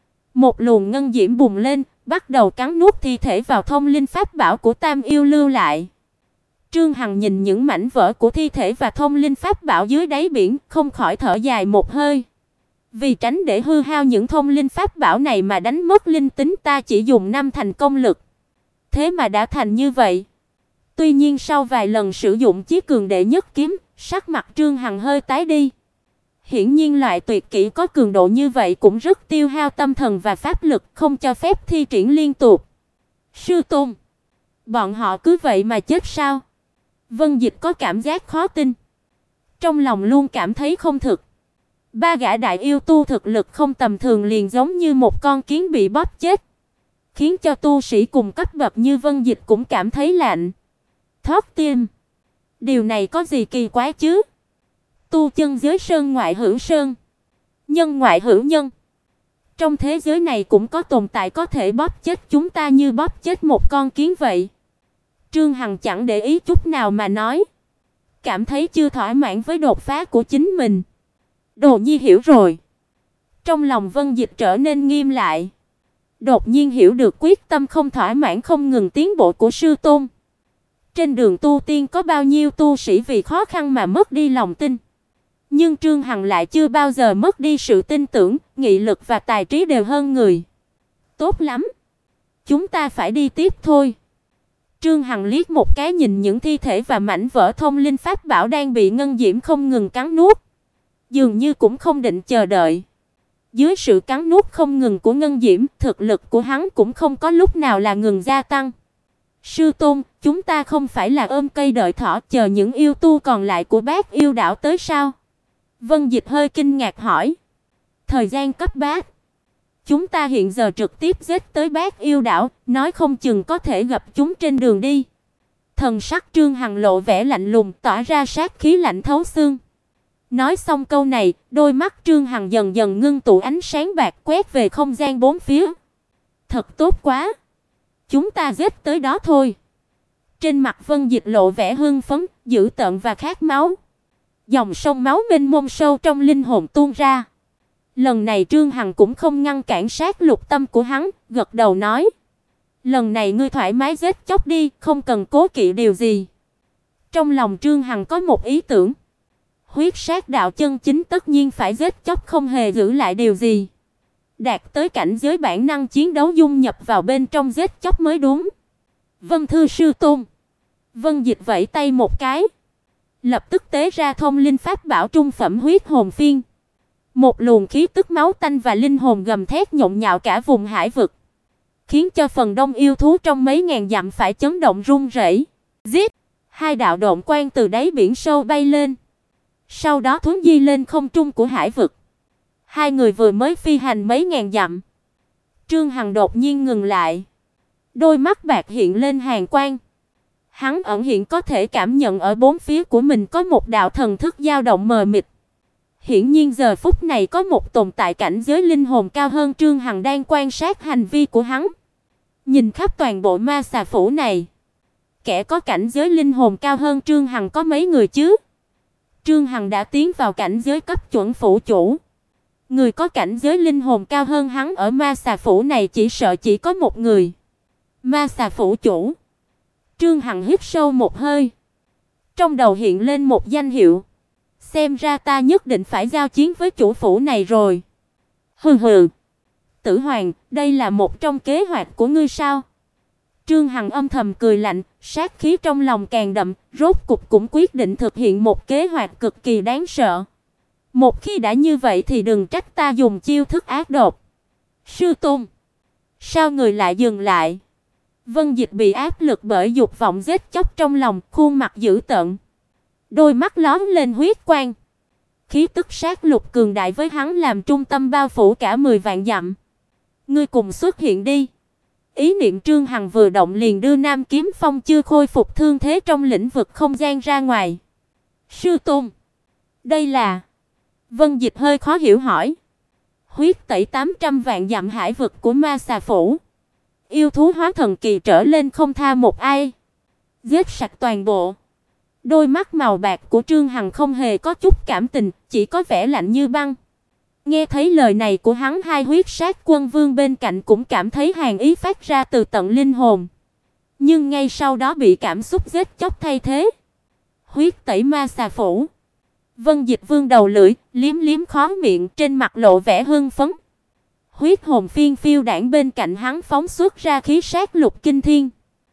Một luồng ngân diễm bùng lên, bắt đầu cắn nuốt thi thể vào thông linh pháp bảo của Tam Yêu lưu lại. Trương Hằng nhìn những mảnh vỡ của thi thể và thông linh pháp bảo dưới đáy biển, không khỏi thở dài một hơi. Vì tránh để hư hao những thông linh pháp bảo này mà đánh mất linh tính, ta chỉ dùng 5 thành công lực. Thế mà đã thành như vậy. Tuy nhiên sau vài lần sử dụng chí cường đệ nhất kiếm, sắc mặt Trương Hằng hơi tái đi. Hiển nhiên loại tuyệt kỹ có cường độ như vậy cũng rất tiêu hao tâm thần và pháp lực, không cho phép thi triển liên tục. Sư tôn, bọn họ cứ vậy mà chết sao? Vân Dịch có cảm giác khó tin, trong lòng luôn cảm thấy không thực. Ba gã đại yêu tu thực lực không tầm thường liền giống như một con kiến bị bóp chết, khiến cho tu sĩ cùng cấp bậc như Vân Dịch cũng cảm thấy lạnh thót tim. Điều này có gì kỳ quái chứ? Tu chân giới sơn ngoại hữu sơn, nhân ngoại hữu nhân. Trong thế giới này cũng có tồn tại có thể bóp chết chúng ta như bóp chết một con kiến vậy. Trương Hằng chẳng để ý chút nào mà nói, cảm thấy chưa thỏa mãn với đột phá của chính mình. Đồ Nhi hiểu rồi. Trong lòng Vân Dịch trở nên nghiêm lại, đột nhiên hiểu được quyết tâm không thỏa mãn không ngừng tiến bộ của sư tôn. Trên đường tu tiên có bao nhiêu tu sĩ vì khó khăn mà mất đi lòng tin, nhưng Trương Hằng lại chưa bao giờ mất đi sự tin tưởng, nghị lực và tài trí đều hơn người. Tốt lắm, chúng ta phải đi tiếp thôi. Trương Hằng liếc một cái nhìn những thi thể và mảnh vỡ thông linh pháp bảo đang bị ngân diễm không ngừng cắn nuốt, dường như cũng không định chờ đợi. Dưới sự cắn nuốt không ngừng của ngân diễm, thực lực của hắn cũng không có lúc nào là ngừng gia tăng. Sư tôn, chúng ta không phải là ôm cây đợi thỏ chờ những yêu tu còn lại của Bát Yêu đảo tới sao? Vân Dịch hơi kinh ngạc hỏi. Thời gian cấp bát, chúng ta hiện giờ trực tiếp giết tới Bát Yêu đảo, nói không chừng có thể gặp chúng trên đường đi. Thần sắc Trương Hằng lộ vẻ lạnh lùng, tỏa ra sát khí lạnh thấu xương. Nói xong câu này, đôi mắt Trương Hằng dần dần ngưng tụ ánh sáng bạc quét về không gian bốn phía. Thật tốt quá, chúng ta giết tới đó thôi. Trên mặt Vân Dịch lộ vẻ hưng phấn, dữ tợn và khát máu. Dòng sông máu mênh mông sâu trong linh hồn tuôn ra. Lần này Trương Hằng cũng không ngăn cản sát lục tâm của hắn, gật đầu nói: "Lần này ngươi thoải mái giết chóc đi, không cần cố kỵ điều gì." Trong lòng Trương Hằng có một ý tưởng, huyết sát đạo chân chính tất nhiên phải giết chóc, không hề giữ lại điều gì. Đạt tới cảnh giới bản năng chiến đấu dung nhập vào bên trong giết chóc mới đúng. Vân thưa sư tôn. Vân Dịch vẫy tay một cái, lập tức tế ra thông linh pháp bảo trung phẩm huyết hồn phiên. Một luồng khí tức máu tanh và linh hồn gầm thét nhộn nhạo cả vùng hải vực, khiến cho phần đông yêu thú trong mấy ngàn dặm phải chấn động run rẩy. Giết! Hai đạo độn quang từ đáy biển sâu bay lên, sau đó thuấn di lên không trung của hải vực. Hai người vừa mới phi hành mấy ngàn dặm, Trương Hằng đột nhiên ngừng lại, đôi mắt bạc hiện lên hàn quang. Hắn ẩn hiện có thể cảm nhận ở bốn phía của mình có một đạo thần thức dao động mờ mịt. Hiển nhiên giờ phút này có một tồn tại cảnh giới linh hồn cao hơn Trương Hằng đang quan sát hành vi của hắn. Nhìn khắp toàn bộ ma xà phủ này, kẻ có cảnh giới linh hồn cao hơn Trương Hằng có mấy người chứ? Trương Hằng đã tiến vào cảnh giới cấp chuẩn phủ chủ. Người có cảnh giới linh hồn cao hơn hắn ở ma xà phủ này chỉ sợ chỉ có một người. Ma xà phủ chủ. Trương Hằng hít sâu một hơi, trong đầu hiện lên một danh hiệu. Xem ra ta nhất định phải giao chiến với chủ phủ này rồi. Hừ hừ. Tử Hoàng, đây là một trong kế hoạch của ngươi sao? Trương Hằng âm thầm cười lạnh, sát khí trong lòng càng đậm, rốt cục cũng quyết định thực hiện một kế hoạch cực kỳ đáng sợ. Một khi đã như vậy thì đừng trách ta dùng chiêu thức ác độc. Sư tôn, sao người lại dừng lại? Vân Dịch bị áp lực bởi dục vọng giết chóc trong lòng, khuôn mặt dữ tợn, đôi mắt lóe lên huyết quang. Khí tức sát lục cường đại với hắn làm trung tâm bao phủ cả 10 vạn dặm. Ngươi cùng xuất hiện đi. Ý niệm Trương Hằng vừa động liền đưa Nam Kiếm Phong chưa khôi phục thương thế trong lĩnh vực không gian ra ngoài. Sư tôn, đây là... Vân Dịch hơi khó hiểu hỏi. Huyết tẩy 800 vạn dặm hải vực của ma xà phủ. Yêu thú hóa thần kỳ trở lên không tha một ai, giết sạch toàn bộ. Đôi mắt màu bạc của Trương Hằng không hề có chút cảm tình, chỉ có vẻ lạnh như băng. Nghe thấy lời này của hắn, hai huyết sát quân vương bên cạnh cũng cảm thấy hàn ý phát ra từ tận linh hồn. Nhưng ngay sau đó bị cảm xúc giết chóc thay thế. Huyết tẩy ma xà phủ. Vân Dịch vương đầu lưỡi, liếm liếm khóe miệng, trên mặt lộ vẻ hưng phấn. Huyết hồn phiên phiêu đãng bên cạnh hắn phóng xuất ra khí sát lục kinh thiên.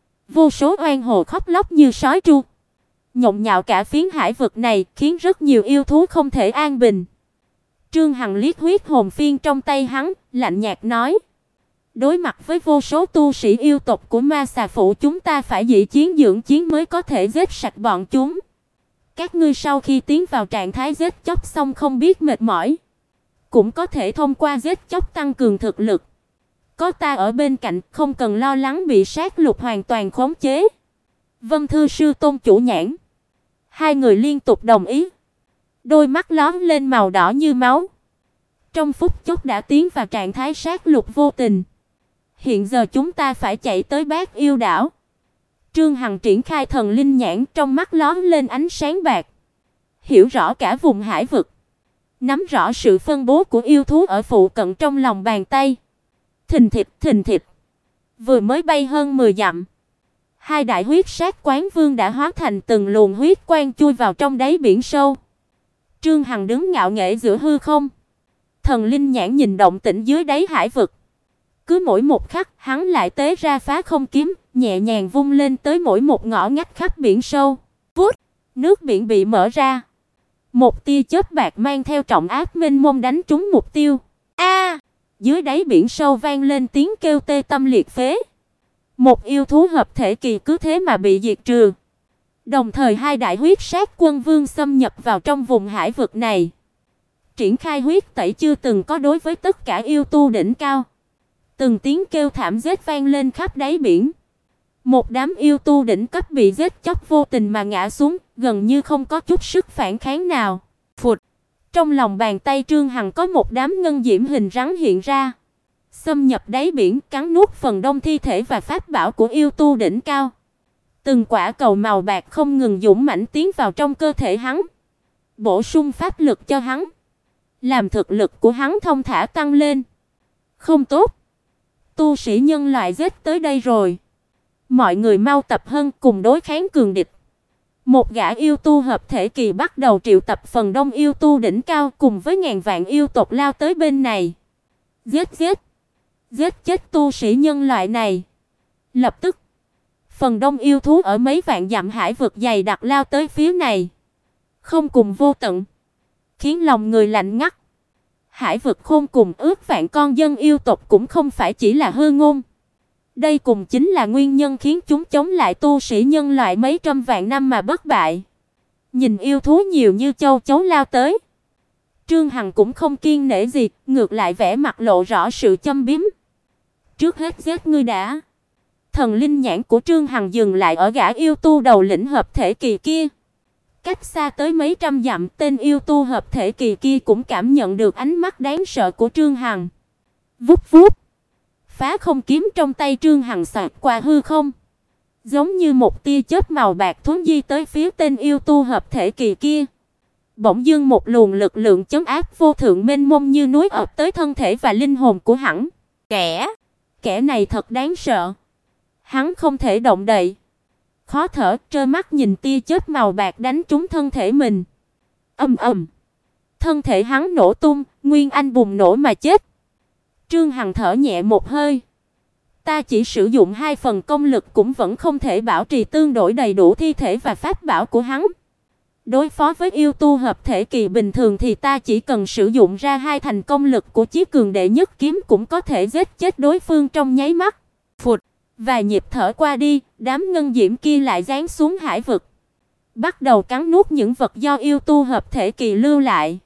Vô số oan hồ khóc lóc như sói tru, nhộn nhạo cả phiến hải vực này, khiến rất nhiều yêu thú không thể an bình. Trương Hằng liếc huyết hồn phiên trong tay hắn, lạnh nhạt nói: Đối mặt với vô số tu sĩ yêu tộc của Ma Xà phủ, chúng ta phải dĩ chiến dưỡng chiến mới có thể giết sạch bọn chúng. Các ngươi sau khi tiến vào trạng thái giết chóc xong không biết mệt mỏi, cũng có thể thông qua giết chóc tăng cường thực lực. Có ta ở bên cạnh, không cần lo lắng bị sát lục hoàn toàn khống chế. Vân Thư sư Tôn chủ nhãn. Hai người liên tục đồng ý. Đôi mắt lóe lên màu đỏ như máu. Trong phút chốc đã tiến vào trạng thái sát lục vô tình. Hiện giờ chúng ta phải chạy tới Bát Yêu đảo. Trương Hằng triển khai thần linh nhãn, trong mắt lóe lên ánh sáng bạc. Hiểu rõ cả vùng hải vực, nắm rõ sự phân bố của yêu thú ở phụ cận trong lòng bàn tay. Thình thịch. Vừa mới bay hơn 10 dặm, hai đại huyết sát quán vương đã hóa thành từng luồng huyết quang chui vào trong đáy biển sâu. Trương Hằng đứng ngạo nghễ giữa hư không, thần linh nhãn nhìn động tĩnh dưới đáy hải vực. Cứ mỗi một khắc, hắn lại tế ra phá không kiếm, nhẹ nhàng vung lên tới mỗi một ngõ ngách khắp biển sâu. Vút, nước biển bị mở ra. Một tia chớp bạc mang theo trọng áp mênh mông đánh trúng mục tiêu. A! Dưới đáy biển sâu vang lên tiếng kêu tê tâm liệt phế. Một yêu thú hợp thể kỳ cứ thế mà bị diệt trừ. Đồng thời hai đại huyết sát quân vương xâm nhập vào trong vùng hải vực này, triển khai huyết tẩy chưa từng có đối với tất cả yêu tu đỉnh cao. Từng tiếng kêu thảm thiết vang lên khắp đáy biển. Một đám yêu tu đỉnh cấp bị giết chóc vô tình mà ngã xuống, gần như không có chút sức phản kháng nào. Phụt! Trong lòng bàn tay Trương Hằng có một đám ngân diễm hình rắn hiện ra, xâm nhập đáy biển, cắn nuốt phần đông thi thể và pháp bảo của yêu tu đỉnh cao. Từng quả cầu màu bạc không ngừng dũng mãnh tiến vào trong cơ thể hắn, bổ sung pháp lực cho hắn, làm thực lực của hắn thông thả tăng lên. Không tốt, tu sĩ nhân loại giết tới đây rồi. Mọi người mau tập hơn cùng đối kháng cường địch. Một gã yêu tu hợp thể kỳ bắt đầu triệu tập phần đông yêu tu đỉnh cao cùng với ngàn vạn yêu tộc lao tới bên này. Giết chết tu sĩ nhân loại này. Lập tức, phần đông yêu thú ở mấy vạn dặm hải vực dày đặc lao tới phía này, không cùng vô tận, khiến lòng người lạnh ngắt. Hải vực khôn cùng ước vạn con dân yêu tộc cũng không phải chỉ là hư ngôn. Đây cùng chính là nguyên nhân khiến chúng chống lại tu sĩ nhân loại mấy trăm vạn năm mà bất bại. Nhìn yêu thú nhiều như châu chấu lao tới, Trương Hằng cũng không kiêng nể gì, ngược lại vẻ mặt lộ rõ sự châm biếm. Trước hết giết ngươi đã. Thần linh nhãn của Trương Hằng dừng lại ở gã yêu tu đầu lĩnh hợp thể kỳ kia. Cách xa tới mấy trăm dặm, tên yêu tu hợp thể kỳ kia cũng cảm nhận được ánh mắt đáng sợ của Trương Hằng. Vút vút. Phá không kiếm trong tay Trương Hằng xẹt qua hư không, giống như một tia chớp màu bạc thuấn di tới phía tên yêu tu hợp thể kỳ kia. Bỗng dưng một luồng lực lượng chấn áp vô thượng mênh mông như núi ập tới thân thể và linh hồn của hắn. Kẻ này thật đáng sợ. Hắn không thể động đậy, khó thở, trơ mắt nhìn tia chớp màu bạc đánh trúng thân thể mình. Ầm ầm. Thân thể hắn nổ tung, nguyên anh bùng nổ mà chết. Trương Hằng thở nhẹ một hơi. Ta chỉ sử dụng 2 phần công lực cũng vẫn không thể bảo trì tương đối đầy đủ thi thể và pháp bảo của hắn. Đối phó với yêu tu hợp thể kỳ bình thường thì ta chỉ cần sử dụng ra 2 thành công lực của chí cường đệ nhất kiếm cũng có thể giết chết đối phương trong nháy mắt. Phụt, vài nhịp thở qua đi, đám ngân diễm kia lại giáng xuống hải vực, bắt đầu cắn nuốt những vật do yêu tu hợp thể kỳ lưu lại.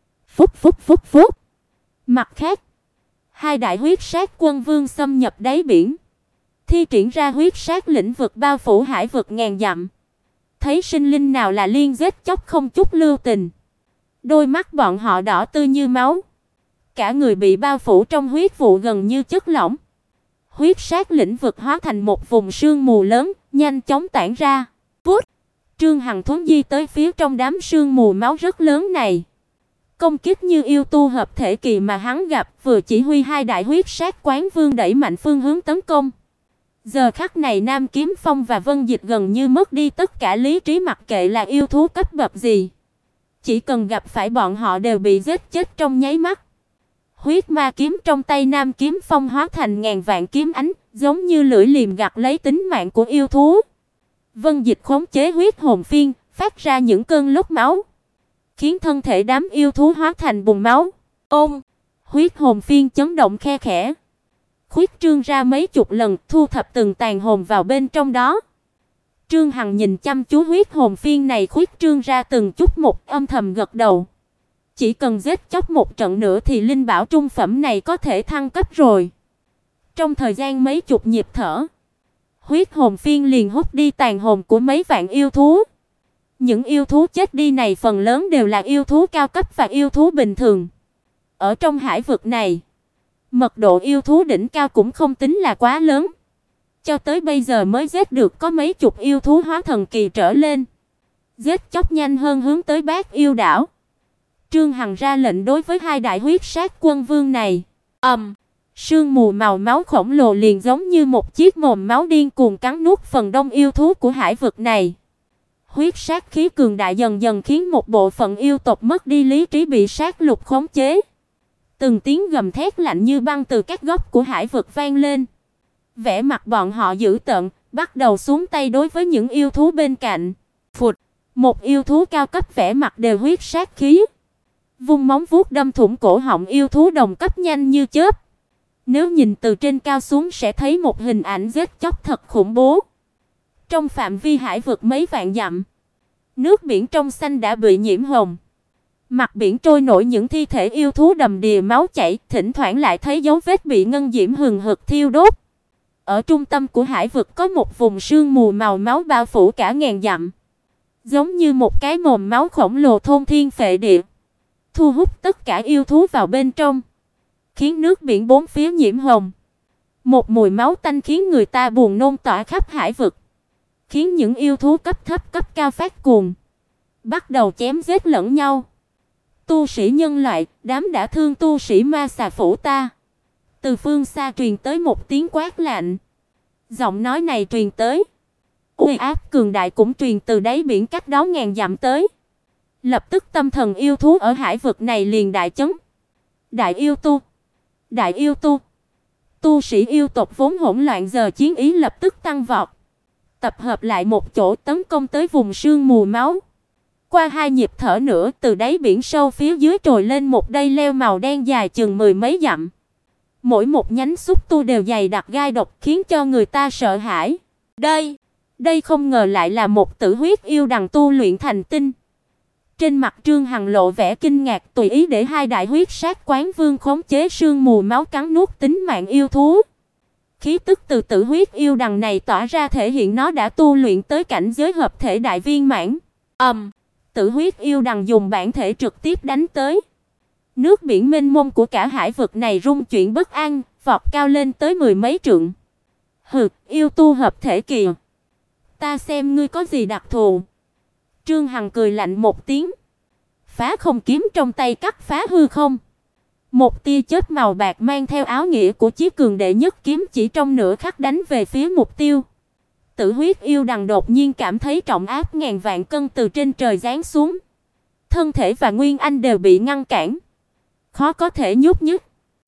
Phút. Mặt khác, hai đại huyết sát quân vương xâm nhập đáy biển, thi triển ra huyết sát lĩnh vực bao phủ hải vực ngàn dặm. Thấy sinh linh nào là liên giết chóc không chút lưu tình. Đôi mắt bọn họ đỏ tươi như máu, cả người bị bao phủ trong huyết vụ gần như chất lỏng. Huyết sát lĩnh vực hóa thành một vùng sương mù lớn, nhanh chóng tản ra. Vút, Trương Hằng thuấn di tới phía trong đám sương mù máu rất lớn này. Công kích như yêu tu hợp thể kỳ mà hắn gặp, vừa chỉ huy hai đại huyết sát quán vương đẩy mạnh phương hướng tấn công. Giờ khắc này Nam Kiếm Phong và Vân Dịch gần như mất đi tất cả lý trí, mặc kệ là yêu thú cấp bậc gì, chỉ cần gặp phải bọn họ đều bị giết chết trong nháy mắt. Huyết ma kiếm trong tay Nam Kiếm Phong hóa thành ngàn vạn kiếm ánh, giống như lưỡi liềm gặt lấy tính mạng của yêu thú. Vân Dịch khống chế huyết hồn phiên, phát ra những cơn lốc máu, khiến thân thể đám yêu thú hóa thành bùn máu. Huyết hồn phiên chấn động khe khẽ, khuyết trương ra mấy chục lần, thu thập từng tàn hồn vào bên trong đó. Trương Hằng nhìn chăm chú huyết hồn phiên này khuyết trương ra từng chút một, âm thầm gật đầu. Chỉ cần giết chóc một trận nữa thì linh bảo trung phẩm này có thể thăng cấp rồi. Trong thời gian mấy chục nhịp thở, huyết hồn phiên liền hút đi tàn hồn của mấy vạn yêu thú. Những yêu thú chết đi này phần lớn đều là yêu thú cao cấp và yêu thú bình thường. Ở trong hải vực này, mật độ yêu thú đỉnh cao cũng không tính là quá lớn. Cho tới bây giờ mới giết được có mấy chục yêu thú hóa thần kỳ trở lên. Giết chóc nhanh hơn hướng tới Bát Yêu đảo. Trương Hằng ra lệnh đối với hai đại huyết sát quân vương này. Sương mù màu máu khổng lồ liền giống như một chiếc mồm máu điên cuồng cắn nuốt phần đông yêu thú của hải vực này. Huyết sát khí cường đại dần dần khiến một bộ phận yêu tộc mất đi lý trí, bị sát lục khống chế. Từng tiếng gầm thét lạnh như băng từ các góc của hải vực vang lên. Vẻ mặt bọn họ dữ tợn, bắt đầu xuống tay đối với những yêu thú bên cạnh. Phụt, một yêu thú cao cấp vẻ mặt đều huyết sát khí, vung móng vuốt đâm thủng cổ họng yêu thú đồng cấp nhanh như chớp. Nếu nhìn từ trên cao xuống sẽ thấy một hình ảnh giết chóc thật khủng bố. Trong phạm vi hải vực mấy vạn dặm, nước biển trong xanh đã bị nhiễm hồng. Mặt biển trôi nổi những thi thể yêu thú đầm đìa máu chảy, thỉnh thoảng lại thấy dấu vết bị ngân diễm hừng hực thiêu đốt. Ở trung tâm của hải vực có một vùng sương mù màu máu bao phủ cả ngàn dặm, giống như một cái mồm máu khổng lồ thôn thiên phệ địa, thu hút tất cả yêu thú vào bên trong, khiến nước biển bốn phía nhiễm hồng. Một mùi máu tanh khiến người ta buồn nôn tỏa khắp hải vực, khiến những yêu thú cấp thấp cấp cao phát cuồng, bắt đầu chém giết lẫn nhau. Tu sĩ nhân loại, đám đã thương tu sĩ ma xà phủ ta. Từ phương xa truyền tới một tiếng quát lạnh. Giọng nói này truyền tới, uy áp cường đại cũng truyền từ đáy biển cách đó ngàn dặm tới. Lập tức tâm thần yêu thú ở hải vực này liền đại chấn. Đại yêu tu. Tu sĩ yêu tộc vốn hỗn loạn giờ chiến ý lập tức tăng vọt, tập hợp lại một chỗ tấn công tới vùng sương mù máu. Qua hai nhịp thở nữa, từ đáy biển sâu phía dưới trồi lên một dây leo màu đen dài chừng mười mấy dặm. Mỗi một nhánh xúc tu đều dày đặc gai độc, khiến cho người ta sợ hãi. Đây không ngờ lại là một tử huyết yêu đằng tu luyện thành tinh. Trên mặt Trương Hằng lộ vẻ kinh ngạc, tùy ý để hai đại huyết sát quán vương khống chế sương mù máu cắn nuốt tính mạng yêu thú. Khí tức từ tử huyết yêu đằng này tỏa ra thể hiện nó đã tu luyện tới cảnh giới hợp thể đại viên mãn. Tử huyết yêu đằng dùng bản thể trực tiếp đánh tới. Nước biển mênh mông của cả hải vực này rung chuyển bất an, vọt cao lên tới mười mấy trượng. Hừ, yêu tu hợp thể kìa. Ta xem ngươi có gì đặc thù. Trương Hằng cười lạnh một tiếng. Phá không kiếm trong tay cắt phá hư không. Một tia chớp màu bạc mang theo áo nghĩa của chí cường đệ nhất kiếm chỉ trong nửa khắc đánh về phía mục tiêu. Tử huyết yêu đằng đột nhiên cảm thấy trọng áp ngàn vạn cân từ trên trời giáng xuống. Thân thể và nguyên anh đều bị ngăn cản, khó có thể nhúc nhích.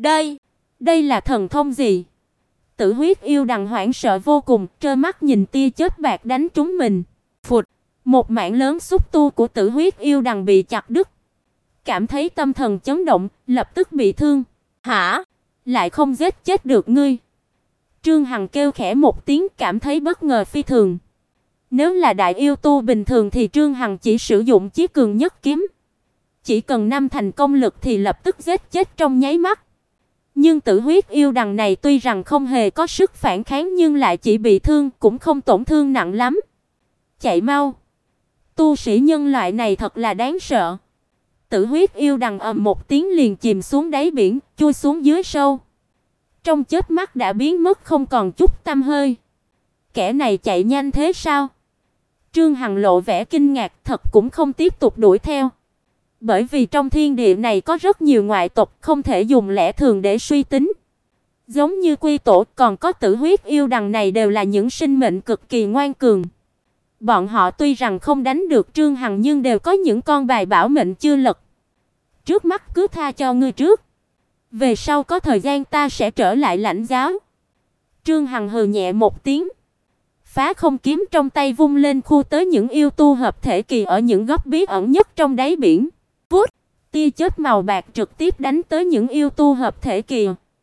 Đây là thần thông gì? Tử huyết yêu đằng hoảng sợ vô cùng, trơ mắt nhìn tia chớp bạc đánh trúng mình. Phụt, một mảng lớn xúc tu của tử huyết yêu đằng bị chặt đứt. Cảm thấy tâm thần chấn động, lập tức bị thương. Hả? Lại không giết chết được ngươi? Trương Hằng kêu khẽ một tiếng, cảm thấy bất ngờ phi thường. Nếu là đại yêu tu bình thường thì Trương Hằng chỉ sử dụng chí cường nhất kiếm, chỉ cần 5 thành công lực thì lập tức giết chết trong nháy mắt. Nhưng tử huyết yêu đằng này tuy rằng không hề có sức phản kháng nhưng lại chỉ bị thương, cũng không tổn thương nặng lắm. Chạy mau! Tu sĩ nhân loại này thật là đáng sợ. Tử huyết yêu đằng ầm một tiếng liền chìm xuống đáy biển, chui xuống dưới sâu. Trong chớp mắt đã biến mất không còn chút tăm hơi. Kẻ này chạy nhanh thế sao? Trương Hằng lộ vẻ kinh ngạc, thật cũng không tiếp tục đuổi theo. Bởi vì trong thiên địa này có rất nhiều ngoại tộc, không thể dùng lẽ thường để suy tính. Giống như Quy Tổ còn có tử huyết yêu đằng này đều là những sinh mệnh cực kỳ ngoan cường. Bọn họ tuy rằng không đánh được Trương Hằng nhưng đều có những con bài bảo mệnh chưa lật. Trước mắt cứ tha cho ngươi trước. Về sau có thời gian ta sẽ trở lại lãnh giáo. Trương Hằng hừ nhẹ một tiếng. Phá không kiếm trong tay vung lên khu tới những yêu tu hợp thể kỳ ở những góc bí ẩn nhất trong đáy biển. Vút, tia chớp màu bạc trực tiếp đánh tới những yêu tu hợp thể kỳ.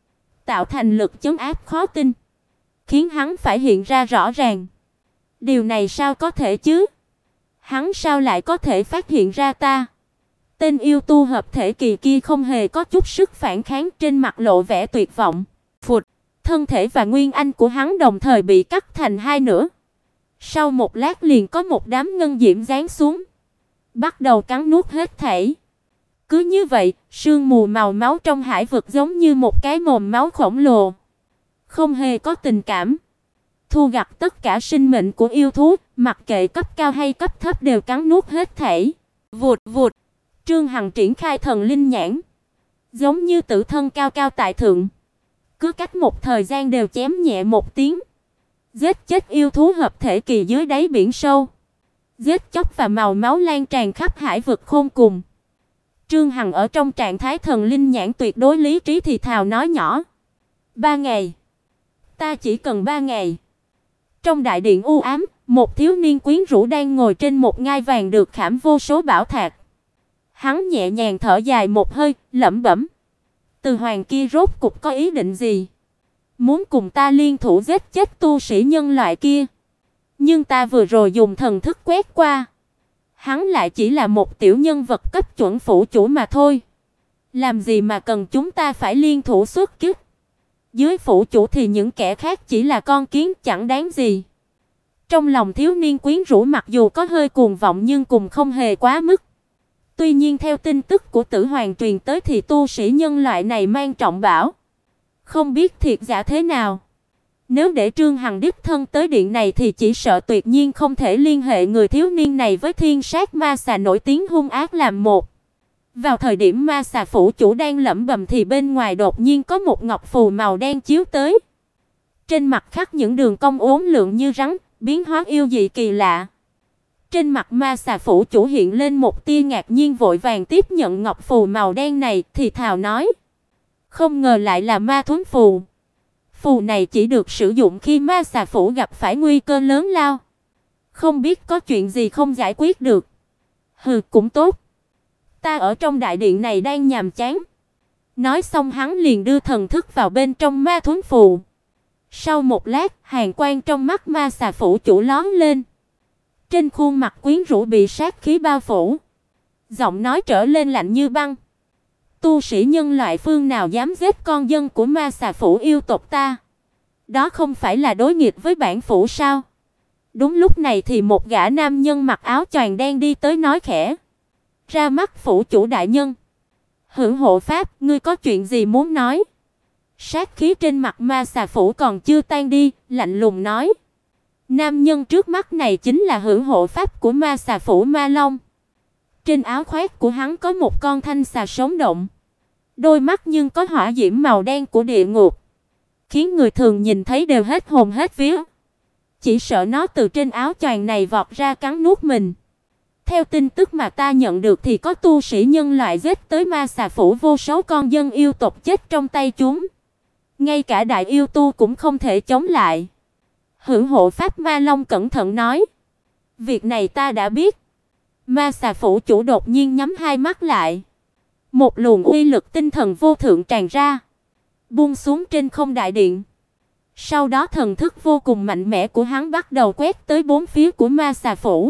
tạo thành lực chấn áp khó tin, khiến hắn phải hiện ra rõ ràng. Điều này sao có thể chứ? Hắn sao lại có thể phát hiện ra ta? Tên yêu tu hợp thể kỳ kia không hề có chút sức phản kháng, trên mặt lộ vẻ tuyệt vọng. Phụt, thân thể và nguyên anh của hắn đồng thời bị cắt thành hai nửa. Sau một lát liền có một đám ngân diễm giáng xuống, bắt đầu cắn nuốt hết thảy. Cứ như vậy, sương mù màu máu trong hải vực giống như một cái mồm máu khổng lồ, không hề có tình cảm, thu gặt tất cả sinh mệnh của yêu thú, mặc kệ cấp cao hay cấp thấp đều cắn nuốt hết thảy. Vụt vụt, Trương Hằng triển khai thần linh nhãn, giống như tử thân cao cao tại thượng, cứ cách một thời gian đều chém nhẹ một tiếng, giết chết yêu thú hợp thể kỳ dưới đáy biển sâu. Giết chóc và màu máu lan tràn khắp hải vực khôn cùng. Trương Hằng ở trong trạng thái thần linh nhãn tuyệt đối lý trí thì thào nói nhỏ: 3 ngày. Ta chỉ cần 3 ngày. Trong đại điện u ám, một thiếu niên quyến rũ đang ngồi trên một ngai vàng được khảm vô số bảo thạch. Hắn nhẹ nhàng thở dài một hơi, lẩm bẩm: Từ Hoàng kia rốt cục có ý định gì? Muốn cùng ta liên thủ giết chết tu sĩ nhân loại kia. Nhưng ta vừa rồi dùng thần thức quét qua, hắn lại chỉ là một tiểu nhân vật cấp chuẩn phủ chủ mà thôi. Làm gì mà cần chúng ta phải liên thủ xuất kích? Dưới phủ chủ thì những kẻ khác chỉ là con kiến chẳng đáng gì. Trong lòng thiếu niên quyến rũ mặc dù có hơi cuồng vọng nhưng cũng không hề quá mức. Tuy nhiên theo tin tức của Tử Hoàng truyền tới thì tu sĩ nhân loại này mang trọng bảo, không biết thiệt giả thế nào. Nếu để Trương Hằng đích thân tới điện này thì chỉ sợ tuyệt nhiên không thể liên hệ người thiếu niên này với thiên sát ma xà nổi tiếng hung ác làm một. Vào thời điểm ma xà phủ chủ đang lẩm bẩm thì bên ngoài đột nhiên có một ngọc phù màu đen chiếu tới. Trên mặt khắc những đường cong uốn lượn như rắn, biến hóa yêu dị kỳ lạ. Trên mặt ma xà phủ chủ hiện lên một tia ngạc nhiên, vội vàng tiếp nhận ngọc phù màu đen này, thì thào nói: Không ngờ lại là ma thuẫn phù. Phù này chỉ được sử dụng khi ma xà phủ gặp phải nguy cơ lớn lao. Không biết có chuyện gì không giải quyết được. Hừ, cũng tốt. Ta ở trong đại điện này đang nhàm chán. Nói xong hắn liền đưa thần thức vào bên trong ma thuẫn phù. Sau một lát, hàn quang trong mắt ma xà phủ chủ lóe lên. Trên khuôn mặt quyến rũ bị sát khí bao phủ, giọng nói trở lên lạnh như băng: Tu sĩ nhân loại phương nào dám giết con dân của ma xà phủ yêu tộc ta? Đó không phải là đối nghịch với bản phủ sao? Đúng lúc này thì một gã nam nhân mặc áo choàng đen đi tới nói khẽ: Ra mắt phủ chủ đại nhân. Hữu hộ pháp, ngươi có chuyện gì muốn nói? Sát khí trên mặt ma xà phủ còn chưa tan đi, lạnh lùng nói: Nam nhân trước mắt này chính là hữu hộ pháp của ma xà phủ Ma Long. Trên áo khoác của hắn có một con thanh xà sống động, đôi mắt nhưng có hỏa diễm màu đen của địa ngục, khiến người thường nhìn thấy đều hết hồn hết vía. Chỉ sợ nó từ trên áo choàng này vọt ra cắn nuốt mình. Theo tin tức mà ta nhận được thì có tu sĩ nhân loại giết tới ma xà phủ vô số con dân yêu tộc chết trong tay chúng. Ngay cả đại yêu tu cũng không thể chống lại. Hữu hộ pháp Ma Long cẩn thận nói: Việc này ta đã biết. Ma xà phủ chủ đột nhiên nhắm hai mắt lại. Một luồng uy lực tinh thần vô thượng tràn ra, buông xuống trên không đại điện. Sau đó thần thức vô cùng mạnh mẽ của hắn bắt đầu quét tới bốn phía của ma xà phủ.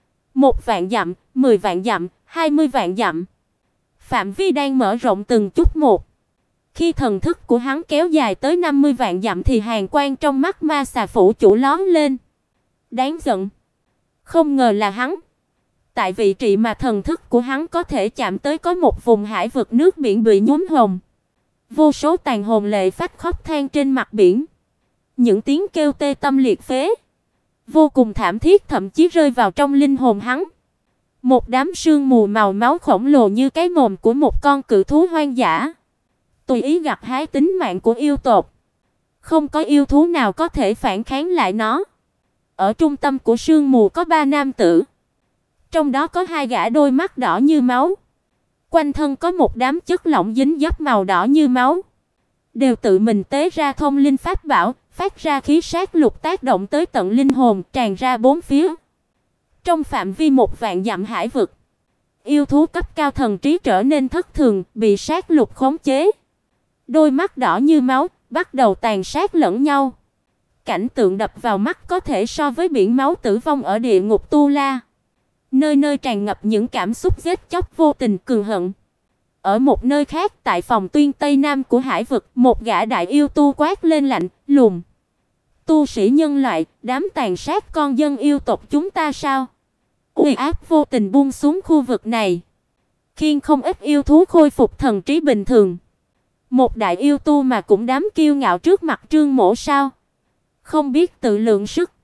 1 vạn dặm, 10 vạn dặm, 20 vạn dặm. Phạm vi đang mở rộng từng chút một. Khi thần thức của hắn kéo dài tới 50 vạn dặm thì hàn quang trong mắt ma xà phủ chủ lóe lên. Đáng giận. Không ngờ là hắn. Tại vị trí mà thần thức của hắn có thể chạm tới có một vùng hải vực nước biển bị nhuốm hồng. Vô số tàn hồn lệ phách khóc than trên mặt biển. Những tiếng kêu tê tâm liệt phế, vô cùng thảm thiết, thậm chí rơi vào trong linh hồn hắn. Một đám sương mù màu máu khổng lồ như cái mồm của một con cự thú hoang dã, tùy ý gặt hái tính mạng của yêu tộc. Không có yêu thú nào có thể phản kháng lại nó. Ở trung tâm của sương mù có 3 nam tử. Trong đó có 2 gã đôi mắt đỏ như máu. Quanh thân có một đám chất lỏng dính dấp màu đỏ như máu. Đều tự mình tế ra thông linh pháp bảo, phát ra khí sát lục tác động tới tận linh hồn, tràn ra bốn phía. Trong phạm vi 1 vạn dặm hải vực, yêu thú cấp cao thần trí trở nên thất thường, bị sát lục khống chế. Đôi mắt đỏ như máu, bắt đầu tàn sát lẫn nhau. Cảnh tượng đập vào mắt có thể so với biển máu tử vong ở địa ngục Tu La. Nơi nơi tràn ngập những cảm xúc giết chóc vô tình cường hận. Ở một nơi khác, tại phòng tuyên Tây Nam của hải vực, một gã đại yêu tu quát lên lạnh lùng: "Tu sĩ nhân loại, đám tàn sát con dân yêu tộc chúng ta sao?" Uy áp vô tình buông xuống khu vực này, khiến không ít yêu thú khôi phục thần trí bình thường. Một đại yêu tu mà cũng dám kiêu ngạo trước mặt Trương Mỗ sao? Không biết tự lượng sức.